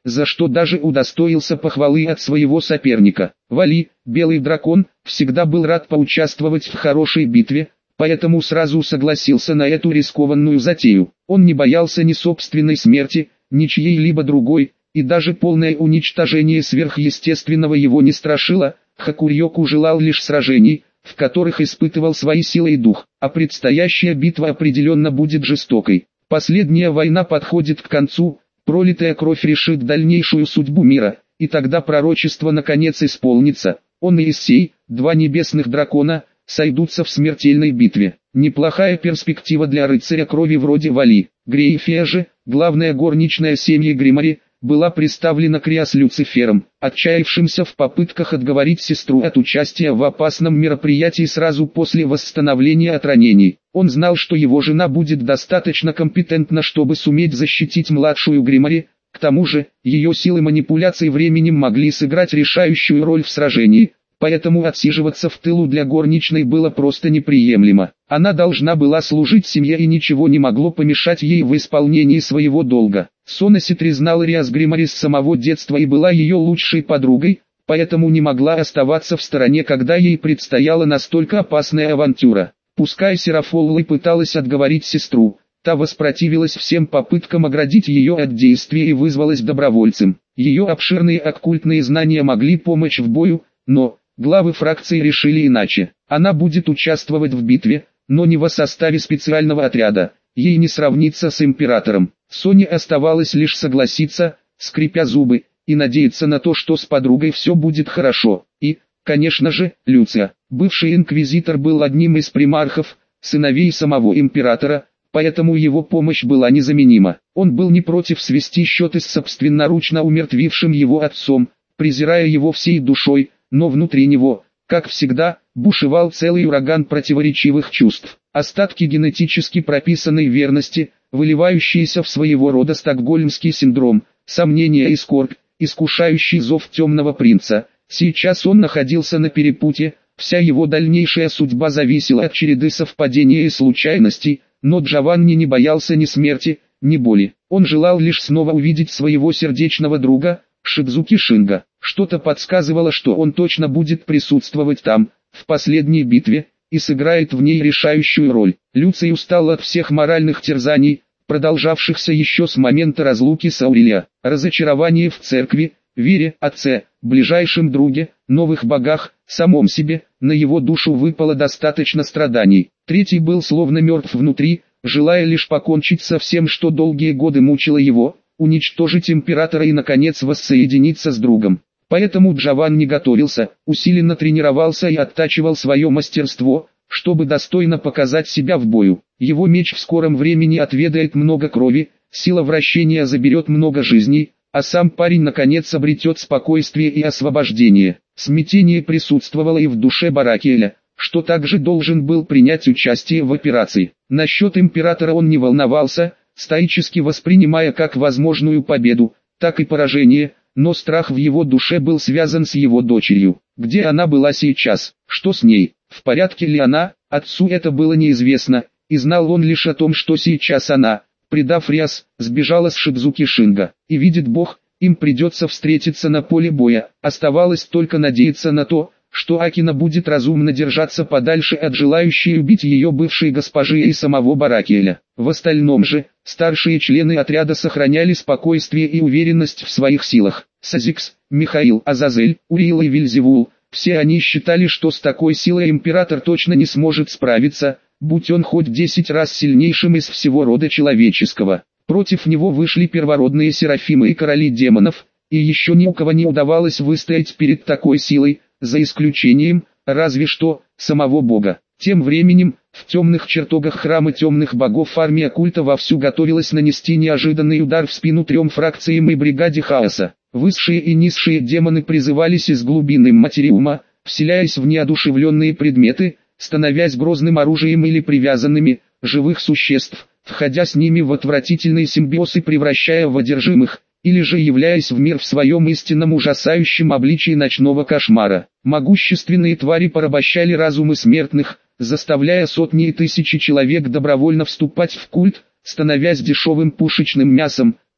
за что даже удостоился похвалы от своего соперника. Вали, белый дракон, всегда был рад поучаствовать в хорошей битве, поэтому сразу согласился на эту рискованную затею. Он не боялся ни собственной смерти, ни чьей-либо другой, и даже полное уничтожение сверхъестественного его не страшило. Хакурьоку желал лишь сражений, в которых испытывал свои силы и дух, а предстоящая битва определенно будет жестокой. Последняя война подходит к концу, пролитая кровь решит дальнейшую судьбу мира, и тогда пророчество наконец исполнится. Он и Исей, два небесных дракона, сойдутся в смертельной битве. Неплохая перспектива для рыцаря крови вроде Вали. Грейфия же, главная горничная семьи Гримари, была представлена Криас Люцифером, отчаявшимся в попытках отговорить сестру от участия в опасном мероприятии сразу после восстановления от ранений. Он знал, что его жена будет достаточно компетентна, чтобы суметь защитить младшую Гримари. К тому же, ее силы манипуляций временем могли сыграть решающую роль в сражении, поэтому отсиживаться в тылу для горничной было просто неприемлемо. Она должна была служить семье, и ничего не могло помешать ей в исполнении своего долга. Сонаситри знала Риас Гримари с самого детства и была ее лучшей подругой, поэтому не могла оставаться в стороне, когда ей предстояла настолько опасная авантюра. Пускай Серафолла пыталась отговорить сестру, та воспротивилась всем попыткам оградить ее от действия и вызвалась добровольцем. Ее обширные оккультные знания могли помочь в бою, но главы фракции решили иначе. Она будет участвовать в битве, но не во составе специального отряда. Ей не сравниться с императором. Соне оставалось лишь согласиться, скрипя зубы, и надеяться на то, что с подругой все будет хорошо. И, конечно же, Люция. Бывший инквизитор был одним из примархов, сыновей самого императора, поэтому его помощь была незаменима. Он был не против свести счеты с собственноручно умертвившим его отцом, презирая его всей душой, но внутри него, как всегда, бушевал целый ураган противоречивых чувств. Остатки генетически прописанной верности, выливающиеся в своего рода стокгольмский синдром, сомнения и скорбь, искушающий зов темного принца. Сейчас он находился на перепутье, вся его дальнейшая судьба зависела от череды совпадений и случайностей, но Джованни не боялся ни смерти, ни боли. Он желал лишь снова увидеть своего сердечного друга, Шидзуки Шинга. Что-то подсказывало, что он точно будет присутствовать там, в последней битве, и сыграет в ней решающую роль. Люций устал от всех моральных терзаний, продолжавшихся еще с момента разлуки с Аурелия. Разочарование в церкви, вере, отце, ближайшем друге, новых богах, самом себе, на его душу выпало достаточно страданий. Третий был словно мертв внутри, желая лишь покончить со всем, что долгие годы мучило его, уничтожить императора и наконец воссоединиться с другом. Поэтому Джованни готовился, усиленно тренировался и оттачивал свое мастерство, чтобы достойно показать себя в бою. Его меч в скором времени отведает много крови, сила вращения заберет много жизней, а сам парень наконец обретет спокойствие и освобождение. Смятение присутствовало и в душе Баракеля, что также должен был принять участие в операции. Насчет императора он не волновался, стоически воспринимая как возможную победу, так и поражение, но страх в его душе был связан с его дочерью. Где она была сейчас? Что с ней? В порядке ли она? Отцу это было неизвестно, и знал он лишь о том, что сейчас она, предав Риас, сбежала с Шидзуки Шинга. И видит Бог, им придется встретиться на поле боя. Оставалось только надеяться на то, что Акина будет разумно держаться подальше от желающей убить ее бывшей госпожи и самого Баракеля. В остальном же, старшие члены отряда сохраняли спокойствие и уверенность в своих силах. Сазикс, Михаил, Азазель, Уриил и Вильзевул, все они считали, что с такой силой император точно не сможет справиться, будь он хоть десять раз сильнейшим из всего рода человеческого. Против него вышли первородные серафимы и короли демонов, и еще ни у кого не удавалось выстоять перед такой силой, за исключением, разве что, самого бога. Тем временем, в темных чертогах храма темных богов армия культа вовсю готовилась нанести неожиданный удар в спину трем фракциям и бригаде хаоса. Высшие и низшие демоны призывались из глубины материума, вселяясь в неодушевленные предметы, становясь грозным оружием или привязанными, живых существ, входя с ними в отвратительные симбиоз и превращая в одержимых, или же являясь в мир в своем истинном ужасающем обличии ночного кошмара. Могущественные твари порабощали разумы смертных, заставляя сотни и тысячи человек добровольно вступать в культ, становясь дешевым пушечным мясом,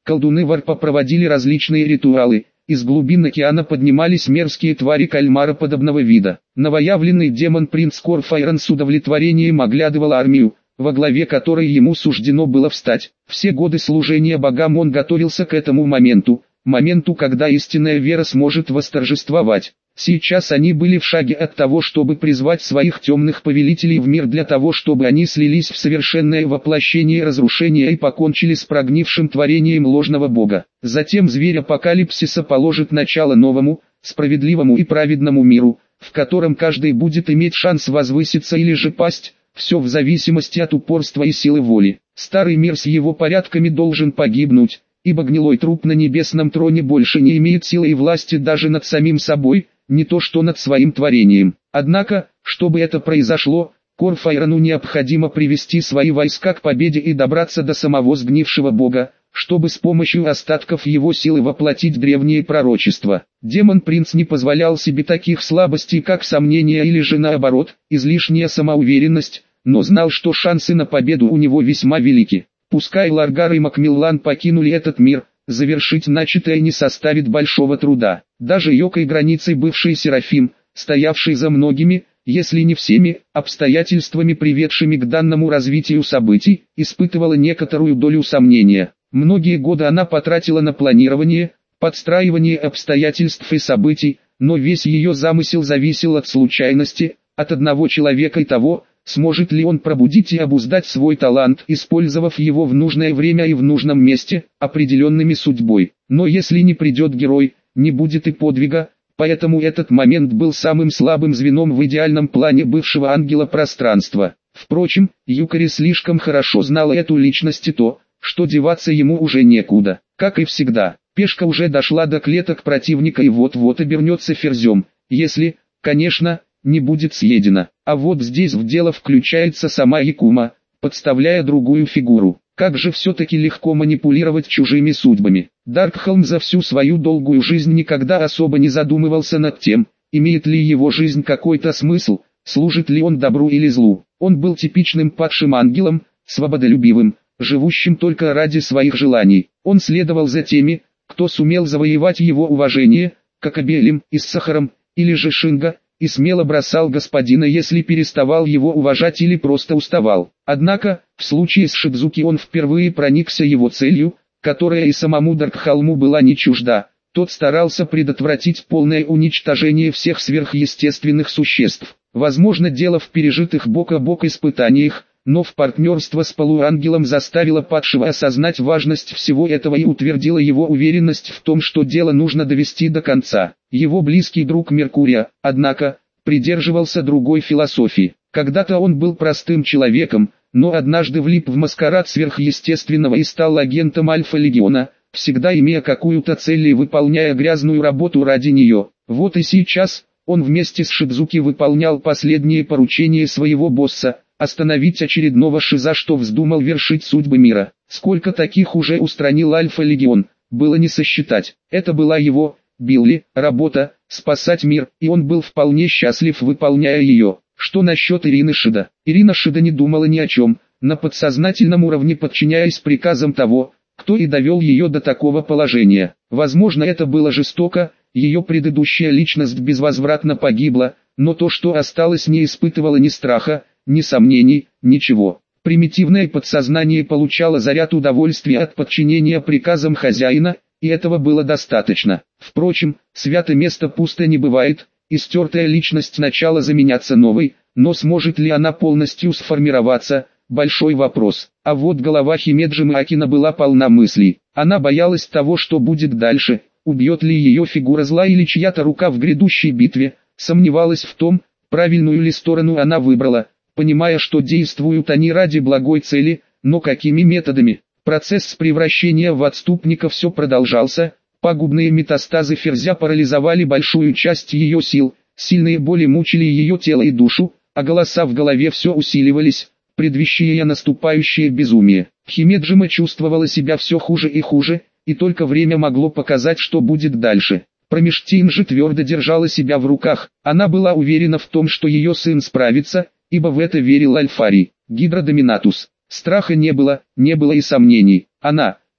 Колдуны Варпа проводили различные ритуалы. Из глубин океана поднимались мерзкие твари кальмароподобного вида. Новоявленный демон-принц Корфайрон с удовлетворением оглядывал армию, во главе которой ему суждено было встать. Все годы служения богам он готовился к этому моменту, моменту, когда истинная вера сможет восторжествовать. Сейчас они были в шаге от того, чтобы призвать своих темных повелителей в мир для того, чтобы они слились в совершенное воплощение разрушения и покончили с прогнившим творением ложного бога. Затем зверь апокалипсиса положит начало новому, справедливому и праведному миру, в котором каждый будет иметь шанс возвыситься или же пасть, все в зависимости от упорства и силы воли. Старый мир с его порядками должен погибнуть, ибо гнилой труп на небесном троне больше не имеет силы и власти даже над самим собой, не то что над своим творением. Однако, чтобы это произошло, Корфайрону необходимо привести свои войска к победе и добраться до самого сгнившего бога, чтобы с помощью остатков его силы воплотить древние пророчества. Демон-принц не позволял себе таких слабостей, как сомнения или же наоборот, излишняя самоуверенность, но знал, что шансы на победу у него весьма велики. Пускай Ларгар и Макмиллан покинули этот мир, завершить начатое не составит большого труда. Даже Йокой границей бывший Серафим, стоявший за многими, если не всеми, обстоятельствами, приведшими к данному развитию событий, испытывала некоторую долю сомнения. Многие годы она потратила на планирование, подстраивание обстоятельств и событий, но весь ее замысел зависел от случайности, от одного человека и того, сможет ли он пробудить и обуздать свой талант, использовав его в нужное время и в нужном месте, определенными судьбой. Но если не придет герой, не будет и подвига, поэтому этот момент был самым слабым звеном в идеальном плане бывшего ангела пространства. Впрочем, Юкари слишком хорошо знала эту личность и то, что деваться ему уже некуда. Как и всегда, пешка уже дошла до клеток противника и вот-вот обернется ферзем, если, конечно, не будет съедена. А вот здесь в дело включается сама Якума, подставляя другую фигуру. Как же все-таки легко манипулировать чужими судьбами. Даркхолм за всю свою долгую жизнь никогда особо не задумывался над тем, имеет ли его жизнь какой-то смысл, служит ли он добру или злу. Он был типичным падшим ангелом, свободолюбивым, живущим только ради своих желаний. Он следовал за теми, кто сумел завоевать его уважение, как Абелем и с Сахаром, или же Шинга, и смело бросал господина, если переставал его уважать или просто уставал. Однако, в случае с Шидзуки он впервые проникся его целью, которая и самому Даркхолму была не чужда. Тот старался предотвратить полное уничтожение всех сверхъестественных существ. Возможно, дело в пережитых бок о бок испытаниях, но в партнерство с полуангелом заставило падшего осознать важность всего этого и утвердило его уверенность в том, что дело нужно довести до конца. Его близкий друг Меркурия, однако, придерживался другой философии. Когда-то он был простым человеком, но однажды влип в маскарад сверхъестественного и стал агентом Альфа-легиона, всегда имея какую-то цель и выполняя грязную работу ради нее. Вот и сейчас, он вместе с Шидзуки выполнял последние поручения своего босса, остановить очередного шиза, что вздумал вершить судьбы мира. Сколько таких уже устранил Альфа-легион, было не сосчитать. Это была его, Билли, работа, спасать мир, и он был вполне счастлив, выполняя ее. Что насчет Ирины Шида? Ирина Шида не думала ни о чем, на подсознательном уровне подчиняясь приказам того, кто и довел ее до такого положения. Возможно, это было жестоко, ее предыдущая личность безвозвратно погибла, но то, что осталось, не испытывало ни страха, ни сомнений, ничего. Примитивное подсознание получало заряд удовольствия от подчинения приказам хозяина, и этого было достаточно. Впрочем, святое место пусто не бывает, и стертая личность начала заменяться новой, но сможет ли она полностью сформироваться – большой вопрос. А вот голова Химеджи Макина была полна мыслей. Она боялась того, что будет дальше, убьет ли ее фигура зла или чья-то рука в грядущей битве, сомневалась в том, правильную ли сторону она выбрала, понимая, что действуют они ради благой цели, но какими методами. Процесс превращения в отступника все продолжался, пагубные метастазы ферзя парализовали большую часть ее сил, сильные боли мучили ее тело и душу, а голоса в голове все усиливались, предвещая наступающее безумие. Химеджима чувствовала себя все хуже и хуже, и только время могло показать, что будет дальше. Промештин же твердо держала себя в руках, она была уверена в том, что ее сын справится, ибо в это верил Альфари. Гидра Доминатус. Страха не было, не было и сомнений. Она,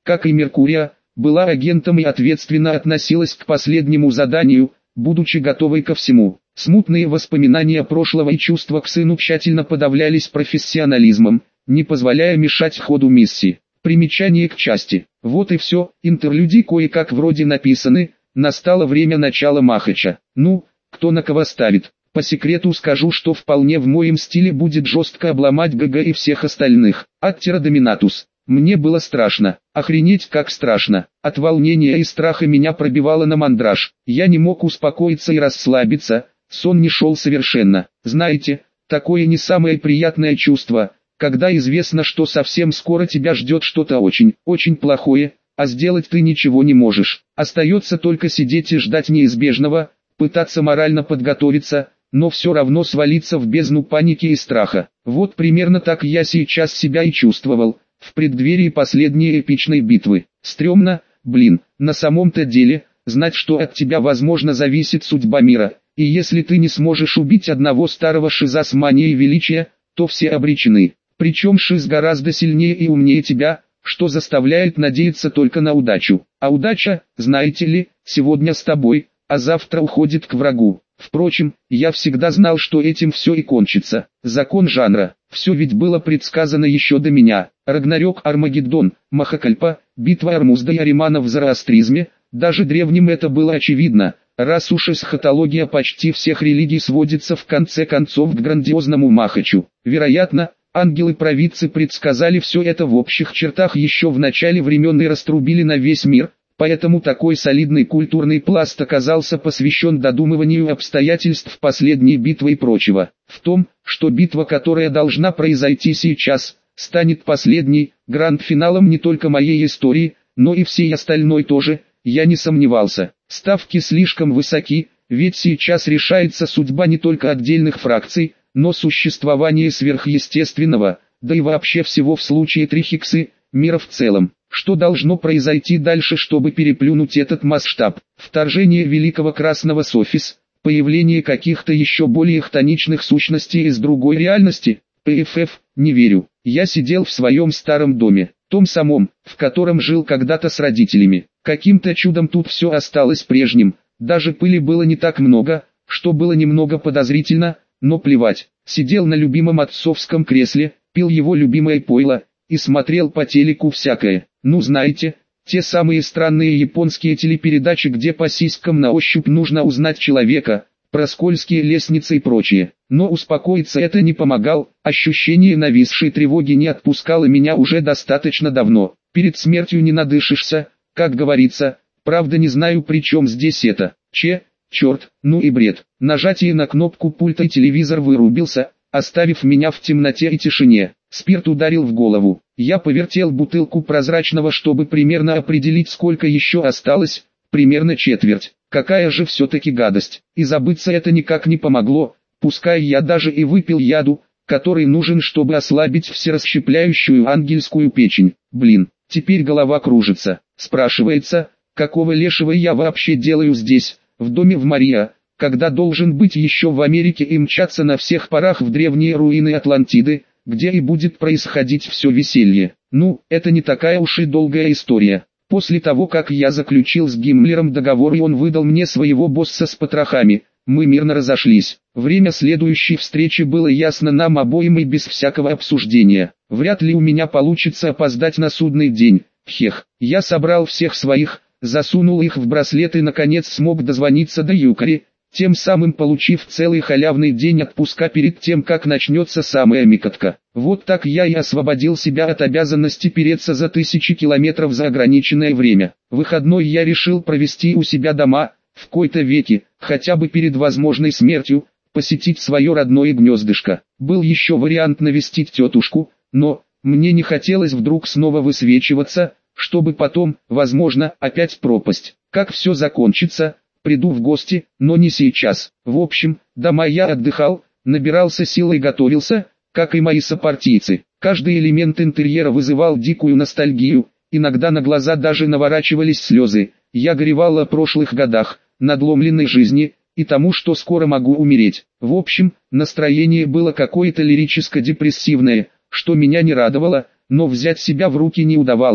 как и Меркурия, была агентом и ответственно относилась к последнему заданию, будучи готовой ко всему. Смутные воспоминания прошлого и чувства к сыну тщательно подавлялись профессионализмом, не позволяя мешать ходу миссии. Примечание к части. Вот и все, интерлюдии кое-как вроде написаны, настало время начала Махача. Ну, кто на кого ставит. По секрету скажу, что вполне в моем стиле будет жестко обломать ГГ и всех остальных. Аттера доминатус. Мне было страшно, охренеть как страшно. От волнения и страха меня пробивало на мандраж. Я не мог успокоиться и расслабиться, сон не шел совершенно. Знаете, такое не самое приятное чувство, когда известно, что совсем скоро тебя ждет что-то очень, очень плохое, а сделать ты ничего не можешь. Остается только сидеть и ждать неизбежного, пытаться морально подготовиться, но все равно свалиться в бездну паники и страха. Вот примерно так я сейчас себя и чувствовал, в преддверии последней эпичной битвы. Стремно, блин, на самом-то деле, знать, что от тебя возможно зависит судьба мира, и если ты не сможешь убить одного старого шиза с манией величия, то все обречены. Причем шиз гораздо сильнее и умнее тебя, что заставляет надеяться только на удачу. А удача, знаете ли, сегодня с тобой, а завтра уходит к врагу. Впрочем, я всегда знал, что этим все и кончится. Закон жанра. Все ведь было предсказано еще до меня. Рагнарёк, Армагеддон, Махакальпа, битва Ормузда и Аримана в зороастризме. Даже древним это было очевидно, раз уж эсхатология почти всех религий сводится в конце концов к грандиозному Махачу. Вероятно, ангелы-провидцы предсказали все это в общих чертах еще в начале времен и раструбили на весь мир. Поэтому такой солидный культурный пласт оказался посвящен додумыванию обстоятельств последней битвы и прочего. В том, что битва, которая должна произойти сейчас, станет последней, гранд-финалом не только моей истории, но и всей остальной тоже, я не сомневался. Ставки слишком высоки, ведь сейчас решается судьба не только отдельных фракций, но существование сверхъестественного, да и вообще всего в случае Трихиксы, мира в целом. Что должно произойти дальше, чтобы переплюнуть этот масштаб? Вторжение Великого Красного Софис, появление каких-то еще более хтоничных сущностей из другой реальности? ПФФ, не верю. Я сидел в своем старом доме, том самом, в котором жил когда-то с родителями. Каким-то чудом тут все осталось прежним, даже пыли было не так много, что было немного подозрительно, но плевать. Сидел на любимом отцовском кресле, пил его любимое пойло и смотрел по телеку всякое. Ну знаете, те самые странные японские телепередачи, где по сиськам на ощупь нужно узнать человека, про скользкие лестницы и прочее. Но успокоиться это не помогал, ощущение нависшей тревоги не отпускало меня уже достаточно давно. Перед смертью не надышишься, как говорится, правда не знаю, при чем здесь это. Че, черт, ну и бред. Нажатие на кнопку пульта и телевизор вырубился, оставив меня в темноте и тишине. Спирт ударил в голову. Я повертел бутылку прозрачного, чтобы примерно определить, сколько еще осталось, примерно четверть. Какая же все-таки гадость. И забыться это никак не помогло, пускай я даже и выпил яду, который нужен, чтобы ослабить всерасщепляющую ангельскую печень. Блин, теперь голова кружится. Спрашивается, какого лешего я вообще делаю здесь, в доме в Мария, когда должен быть еще в Америке и мчаться на всех парах в древние руины Атлантиды, где и будет происходить все веселье. Ну, это не такая уж и долгая история. После того, как я заключил с Гиммлером договор и он выдал мне своего босса с потрохами, мы мирно разошлись. Время следующей встречи было ясно нам обоим и без всякого обсуждения. Вряд ли у меня получится опоздать на судный день. Хех, я собрал всех своих, засунул их в браслет и наконец смог дозвониться до Юкари, тем самым получив целый халявный день отпуска перед тем, как начнется самая микотка. Вот так я и освободил себя от обязанности переться за тысячи километров за ограниченное время. Выходной я решил провести у себя дома, в кои-то веки, хотя бы перед возможной смертью, посетить свое родное гнездышко. Был еще вариант навестить тетушку, но мне не хотелось вдруг снова высвечиваться, чтобы потом, возможно, опять пропасть. Как все закончится, приду в гости, но не сейчас. В общем, дома я отдыхал, набирался сил и готовился, как и мои сопартийцы. Каждый элемент интерьера вызывал дикую ностальгию, иногда на глаза даже наворачивались слезы. Я горевал о прошлых годах, надломленной жизни, и тому, что скоро могу умереть. В общем, настроение было какое-то лирическо-депрессивное, что меня не радовало, но взять себя в руки не удавалось.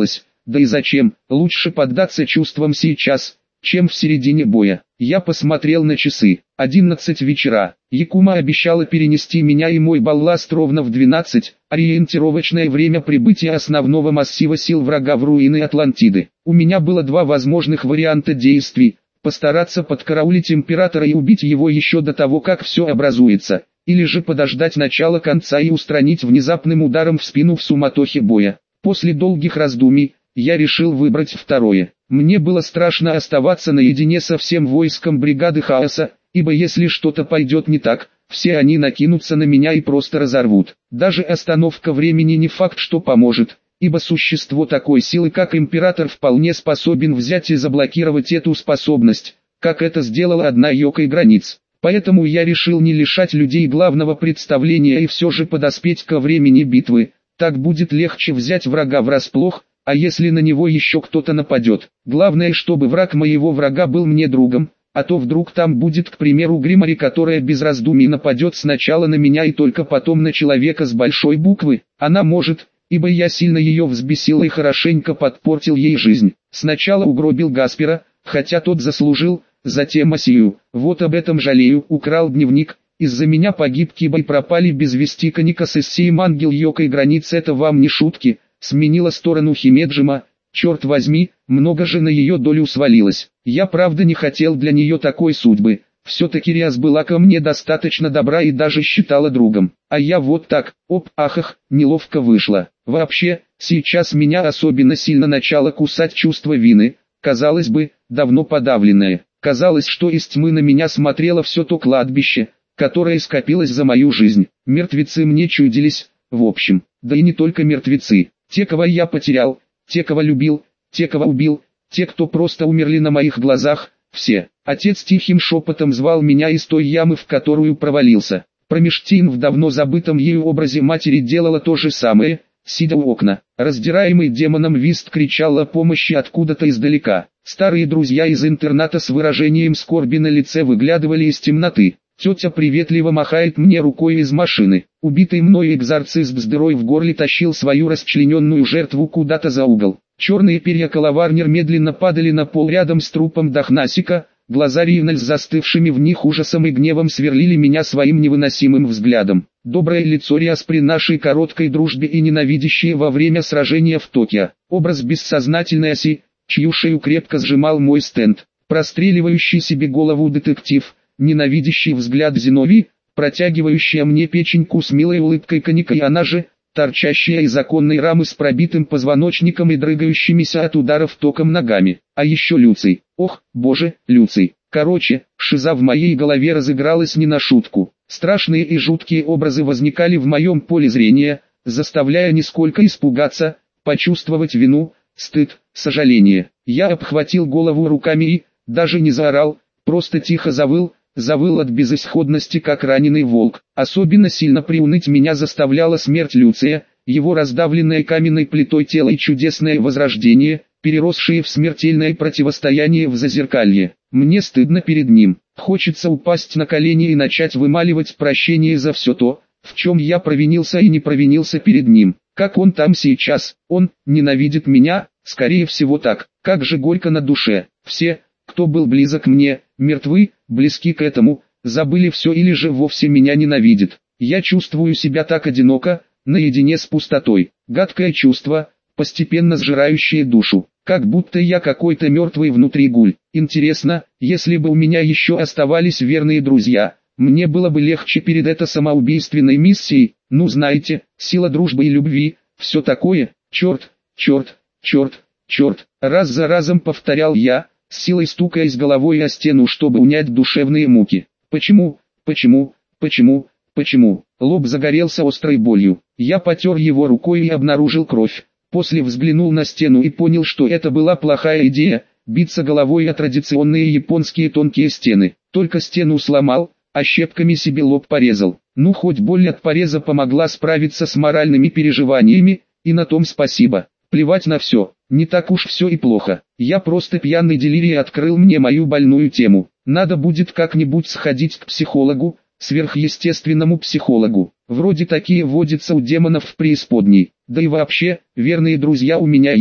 Да и зачем, лучше поддаться чувствам сейчас, чем в середине боя. Я посмотрел на часы. одиннадцать вечера. Якума обещала перенести меня и мой балласт ровно в двенадцать, ориентировочное время прибытия основного массива сил врага в руины Атлантиды. У меня было два возможных варианта действий: постараться подкараулить императора и убить его еще до того, как все образуется, или же подождать начала конца и устранить внезапным ударом в спину в суматохе боя. После долгих раздумий, я решил выбрать второе. Мне было страшно оставаться наедине со всем войском бригады хаоса, ибо если что-то пойдет не так, все они накинутся на меня и просто разорвут. Даже остановка времени не факт, что поможет, ибо существо такой силы, как император, вполне способен взять и заблокировать эту способность, как это сделала одна Йокой границ. Поэтому я решил не лишать людей главного представления и все же подоспеть ко времени битвы. Так будет легче взять врага врасплох, а если на него еще кто-то нападет. Главное, чтобы враг моего врага был мне другом, а то вдруг там будет, к примеру, Гримари, которая без раздумий нападет сначала на меня и только потом на человека с большой буквы. Она может, ибо я сильно ее взбесил и хорошенько подпортил ей жизнь. Сначала угробил Гаспера, хотя тот заслужил, затем Асию. Вот об этом жалею. Украл дневник. Из-за меня погиб Киба и пропали без вести Каника с Иссеем. Ангел Йокой границ, это вам не шутки. Сменила сторону Химеджима. Черт возьми, много же на ее долю свалилось. Я правда не хотел для нее такой судьбы. Все-таки Риас была ко мне достаточно добра и даже считала другом. А я вот так, оп, ахах, неловко вышло. Вообще, сейчас меня особенно сильно начало кусать чувство вины. Казалось бы, давно подавленное. Казалось, что из тьмы на меня смотрело все то кладбище, которое скопилось за мою жизнь. Мертвецы мне чудились, в общем, да и не только мертвецы. Те, кого я потерял, те, кого любил, те, кого убил, те, кто просто умерли на моих глазах, все. Отец тихим шепотом звал меня из той ямы, в которую провалился. Промештин в давно забытом ею образе матери делала то же самое, сидя у окна. Раздираемый демоном Вист кричал о помощи откуда-то издалека. Старые друзья из интерната с выражением скорби на лице выглядывали из темноты. Тетя приветливо махает мне рукой из машины. Убитый мной экзорцист с дырой в горле тащил свою расчлененную жертву куда-то за угол. Черные перья Калаварнер медленно падали на пол рядом с трупом Дахнасика. Глаза Ривналь с застывшими в них ужасом и гневом сверлили меня своим невыносимым взглядом. Доброе лицо Риас при нашей короткой дружбе и ненавидящее во время сражения в Токио. Образ бессознательной Оси, чью шею крепко сжимал мой стенд. Простреливающий себе голову детектив. Ненавидящий взгляд Зиновий, протягивающая мне печеньку с милой улыбкой Каника, и она же, торчащая из оконной рамы с пробитым позвоночником и дрыгающимися от ударов током ногами. А еще Люций. Ох, боже, Люций. Короче, шиза в моей голове разыгралась не на шутку. Страшные и жуткие образы возникали в моем поле зрения, заставляя нисколько испугаться, почувствовать вину, стыд, сожаление. Я обхватил голову руками и, даже не заорал, просто тихо завыл, завыл от безысходности, как раненый волк. Особенно сильно приуныть меня заставляла смерть Люция, его раздавленное каменной плитой тело и чудесное возрождение, переросшие в смертельное противостояние в Зазеркалье. Мне стыдно перед ним. Хочется упасть на колени и начать вымаливать прощение за все то, в чем я провинился и не провинился перед ним. Как он там сейчас? Он ненавидит меня? Скорее всего так. Как же горько на душе. Все, кто был близок мне, мертвы, близки к этому, забыли все или же вовсе меня ненавидят. Я чувствую себя так одиноко, наедине с пустотой. Гадкое чувство, постепенно сжирающее душу. Как будто я какой-то мертвый внутри гуль. Интересно, если бы у меня еще оставались верные друзья, мне было бы легче перед этой самоубийственной миссией. Ну знаете, сила дружбы и любви, все такое. Черт, черт, черт, черт. Раз за разом повторял я, с силой стукаясь головой о стену, чтобы унять душевные муки. Почему, почему, почему, почему? Лоб загорелся острой болью. Я потер его рукой и обнаружил кровь. После взглянул на стену и понял, что это была плохая идея, биться головой о традиционные японские тонкие стены. Только стену сломал, а щепками себе лоб порезал. Ну хоть боль от пореза помогла справиться с моральными переживаниями, и на том спасибо. Плевать на все, не так уж все и плохо. Я просто пьяный делирий открыл мне мою больную тему. Надо будет как-нибудь сходить к психологу, сверхъестественному психологу. Вроде такие водятся у демонов в преисподней. Да и вообще, верные друзья у меня есть.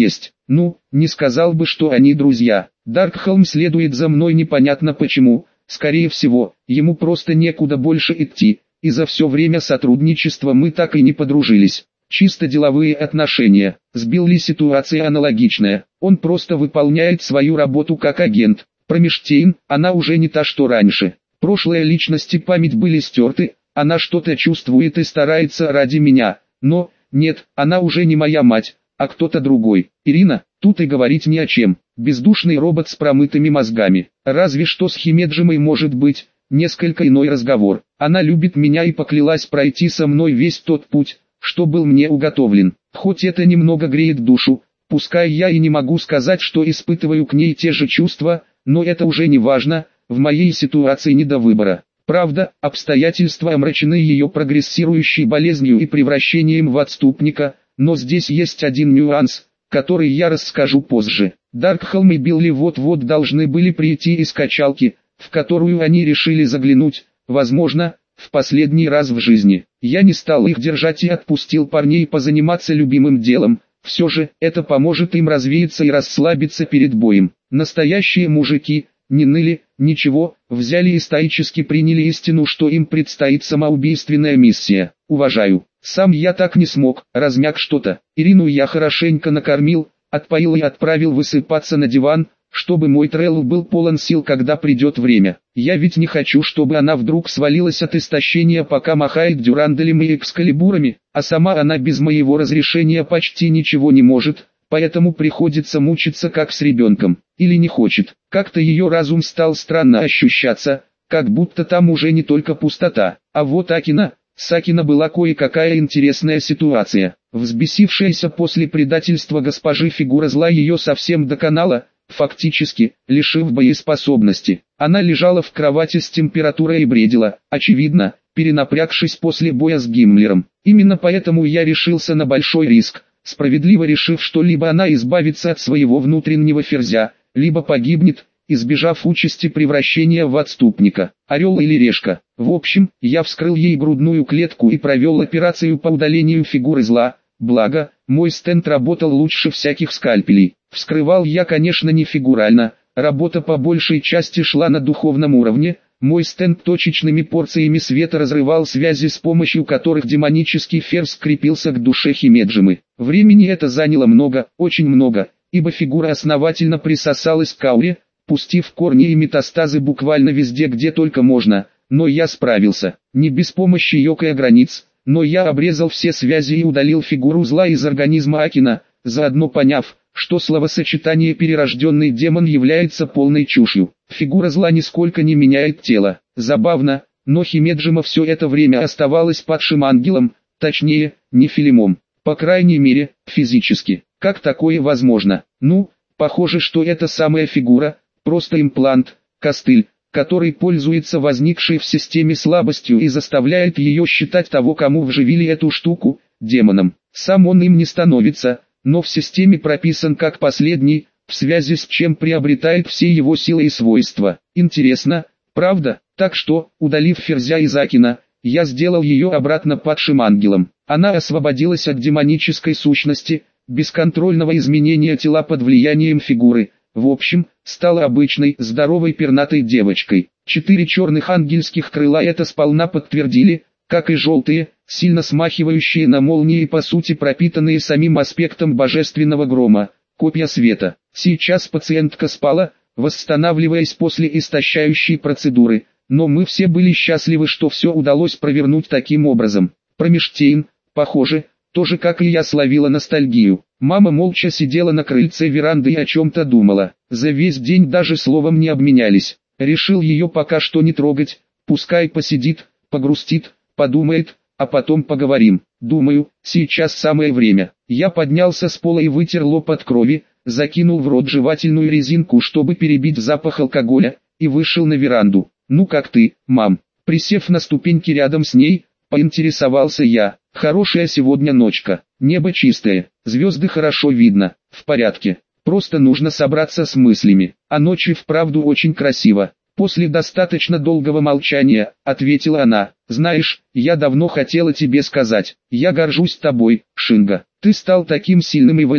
Ну, не сказал бы, что они друзья. Даркхолм следует за мной непонятно почему, скорее всего, ему просто некуда больше идти, и за все время сотрудничества мы так и не подружились. Чисто деловые отношения. С Билли ситуация аналогичная, он просто выполняет свою работу как агент. Про Миштейн, она уже не та, что раньше. Прошлые личности память были стерты, она что-то чувствует и старается ради меня, но, нет, она уже не моя мать, а кто-то другой. Ирина, тут и говорить ни о чем. Бездушный робот с промытыми мозгами. Разве что с Химеджимой может быть несколько иной разговор. Она любит меня и поклялась пройти со мной весь тот путь, что был мне уготовлен. Хоть это немного греет душу, пускай я и не могу сказать, что испытываю к ней те же чувства, но это уже не важно, в моей ситуации не до выбора. Правда, обстоятельства омрачены ее прогрессирующей болезнью и превращением в отступника, но здесь есть один нюанс, который я расскажу позже. Даркхолм и Билли вот-вот должны были прийти из качалки, в которую они решили заглянуть, возможно, в последний раз в жизни. Я не стал их держать и отпустил парней позаниматься любимым делом. Все же, это поможет им развеяться и расслабиться перед боем. Настоящие мужики, не ныли, ничего, взяли и стоически приняли истину, что им предстоит самоубийственная миссия. Уважаю. Сам я так не смог, размяк что-то. Ирину я хорошенько накормил, отпоил и отправил высыпаться на диван, чтобы мой Трелл был полон сил, когда придет время. Я ведь не хочу, чтобы она вдруг свалилась от истощения, пока махает дюранделем и экскалибурами, а сама она без моего разрешения почти ничего не может, поэтому приходится мучиться как с ребенком. Или не хочет. Как-то ее разум стал странно ощущаться, как будто там уже не только пустота. А вот Акина, с Акина была кое-какая интересная ситуация. Взбесившаяся после предательства госпожи фигура зла ее совсем доконала, фактически, лишив боеспособности. Она лежала в кровати с температурой и бредила, очевидно, перенапрягшись после боя с Гиммлером. Именно поэтому я решился на большой риск, справедливо решив, что либо она избавится от своего внутреннего ферзя, либо погибнет, избежав участи превращения в отступника. Орел или решка. В общем, я вскрыл ей грудную клетку и провел операцию по удалению фигуры зла. Благо, мой стенд работал лучше всяких скальпелей. Вскрывал я, конечно, не фигурально, работа по большей части шла на духовном уровне. Мой стенд точечными порциями света разрывал связи, с помощью которых демонический ферзь скрепился к душе Химеджимы. Времени это заняло много, очень много, ибо фигура основательно присосалась к ауре, пустив корни и метастазы буквально везде, где только можно, но я справился. Не без помощи Йокая границ, но я обрезал все связи и удалил фигуру зла из организма Акина, заодно поняв, что словосочетание «перерожденный демон» является полной чушью. Фигура зла нисколько не меняет тело. Забавно, но Химеджима все это время оставалась падшим ангелом, точнее, нефилимом. По крайней мере, физически. Как такое возможно? Ну, похоже, что эта самая фигура, просто имплант, костыль, который пользуется возникшей в системе слабостью и заставляет ее считать того, кому вживили эту штуку, демоном. Сам он им не становится, но в системе прописан как последний, в связи с чем приобретает все его силы и свойства. Интересно, правда? Так что, удалив ферзя из Акина, я сделал ее обратно падшим ангелом. Она освободилась от демонической сущности, бесконтрольного изменения тела под влиянием фигуры. В общем, стала обычной, здоровой пернатой девочкой. Четыре черных ангельских крыла это сполна подтвердили, как и желтые, сильно смахивающие на молнии и по сути пропитанные самим аспектом божественного грома, копья света. Сейчас пациентка спала, восстанавливаясь после истощающей процедуры, но мы все были счастливы, что все удалось провернуть таким образом. Про Миштейн, похоже, тоже как и я словила ностальгию. Мама молча сидела на крыльце веранды и о чем-то думала. За весь день даже словом не обменялись. Решил ее пока что не трогать, пускай посидит, погрустит, подумает, а потом поговорим. Думаю, сейчас самое время. Я поднялся с пола и вытер лоб от крови, закинул в рот жевательную резинку, чтобы перебить запах алкоголя, и вышел на веранду. «Ну как ты, мам?» Присев на ступеньки рядом с ней, поинтересовался я. «Хорошая сегодня ночка, небо чистое, звезды хорошо видно, в порядке, просто нужно собраться с мыслями, а ночь и вправду очень красиво». После достаточно долгого молчания, ответила она. «Знаешь, я давно хотела тебе сказать, я горжусь тобой, Шинга. Ты стал таким сильным и волевым,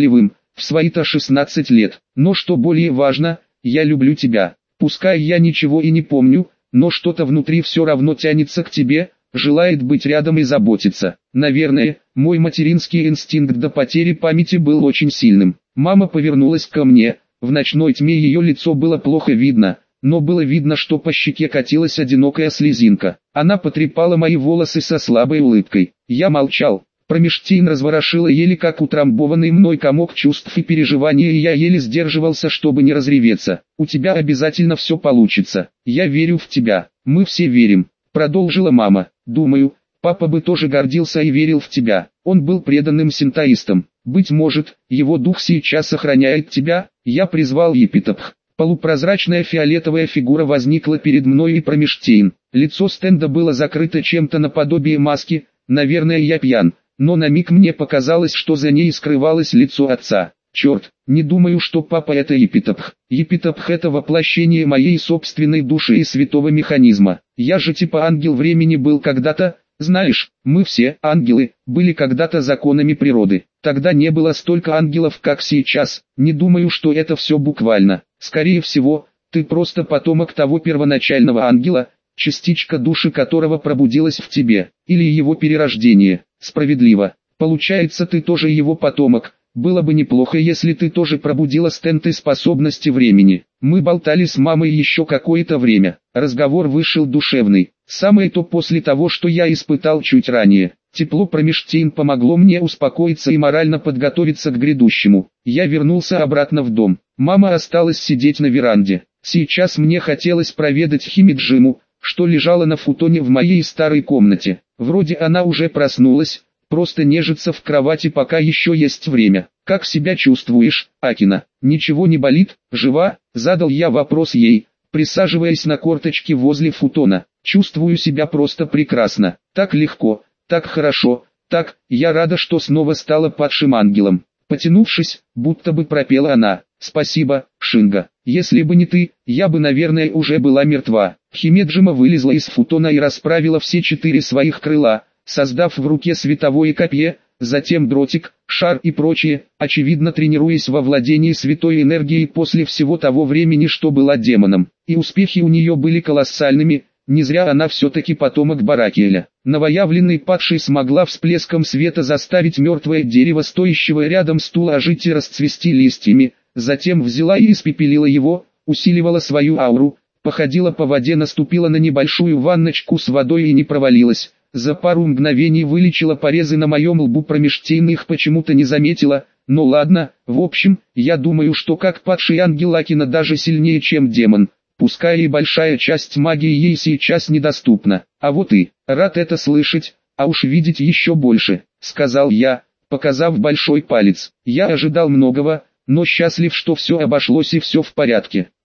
в свои-то шестнадцать лет. Но что более важно, я люблю тебя. Пускай я ничего и не помню, но что-то внутри все равно тянется к тебе, желает быть рядом и заботиться. Наверное, мой материнский инстинкт до потери памяти был очень сильным. Мама повернулась ко мне, в ночной тьме ее лицо было плохо видно, но было видно, что по щеке катилась одинокая слезинка. Она потрепала мои волосы со слабой улыбкой. Я молчал. Промежтейн разворошила еле как утрамбованный мной комок чувств и переживаний, и я еле сдерживался, чтобы не разреветься. «У тебя обязательно все получится. Я верю в тебя. Мы все верим», — продолжила мама. «Думаю, папа бы тоже гордился и верил в тебя. Он был преданным синтоистом. Быть может, его дух сейчас сохраняет тебя». Я призвал Епитопх. Полупрозрачная фиолетовая фигура возникла перед мной и Промежтейн. Лицо Стенда было закрыто чем-то наподобие маски. Наверное, я пьян. Но на миг мне показалось, что за ней скрывалось лицо отца. Черт, не думаю, что папа это Епитопх. Епитопх это воплощение моей собственной души и святого механизма. Я же типа ангел времени был когда-то, знаешь, мы все, ангелы, были когда-то законами природы. Тогда не было столько ангелов, как сейчас. Не думаю, что это все буквально. Скорее всего, ты просто потомок того первоначального ангела, частичка души которого пробудилась в тебе, или его перерождение. Справедливо. Получается, ты тоже его потомок. Было бы неплохо, если ты тоже пробудила стенты способности времени. Мы болтали с мамой еще какое-то время. Разговор вышел душевный. Самое то после того, что я испытал чуть ранее. Тепло Промежтейн помогло мне успокоиться и морально подготовиться к грядущему. Я вернулся обратно в дом. Мама осталась сидеть на веранде. Сейчас мне хотелось проведать Химиджиму, что лежала на футоне в моей старой комнате. Вроде она уже проснулась, просто нежится в кровати, пока еще есть время. «Как себя чувствуешь, Акина? Ничего не болит? Жива?» — задал я вопрос ей, присаживаясь на корточки возле футона. «Чувствую себя просто прекрасно. Так легко, так хорошо, так, я рада, что снова стала падшим ангелом». Потянувшись, будто бы пропела она. «Спасибо, Шинга. Если бы не ты, я бы, наверное, уже была мертва». Химеджима вылезла из футона и расправила все четыре своих крыла, создав в руке световое копье, затем дротик, шар и прочее, очевидно тренируясь во владении святой энергией после всего того времени, что была демоном. И успехи у нее были колоссальными, не зря она все-таки потомок Баракиэля. Новоявленный падший смогла всплеском света заставить мертвое дерево, стоящего рядом стула, ожить и расцвести листьями, затем взяла и испепелила его, усиливала свою ауру, походила по воде, наступила на небольшую ванночку с водой и не провалилась. За пару мгновений вылечила порезы на моем лбу. Промежтейн их почему-то не заметила, но ладно, в общем, я думаю, что как падший ангел Акина даже сильнее, чем демон, пускай и большая часть магии ей сейчас недоступна. А вот и, рад это слышать, а уж видеть еще больше, сказал я, показав большой палец. Я ожидал многого, но счастлив, что все обошлось и все в порядке.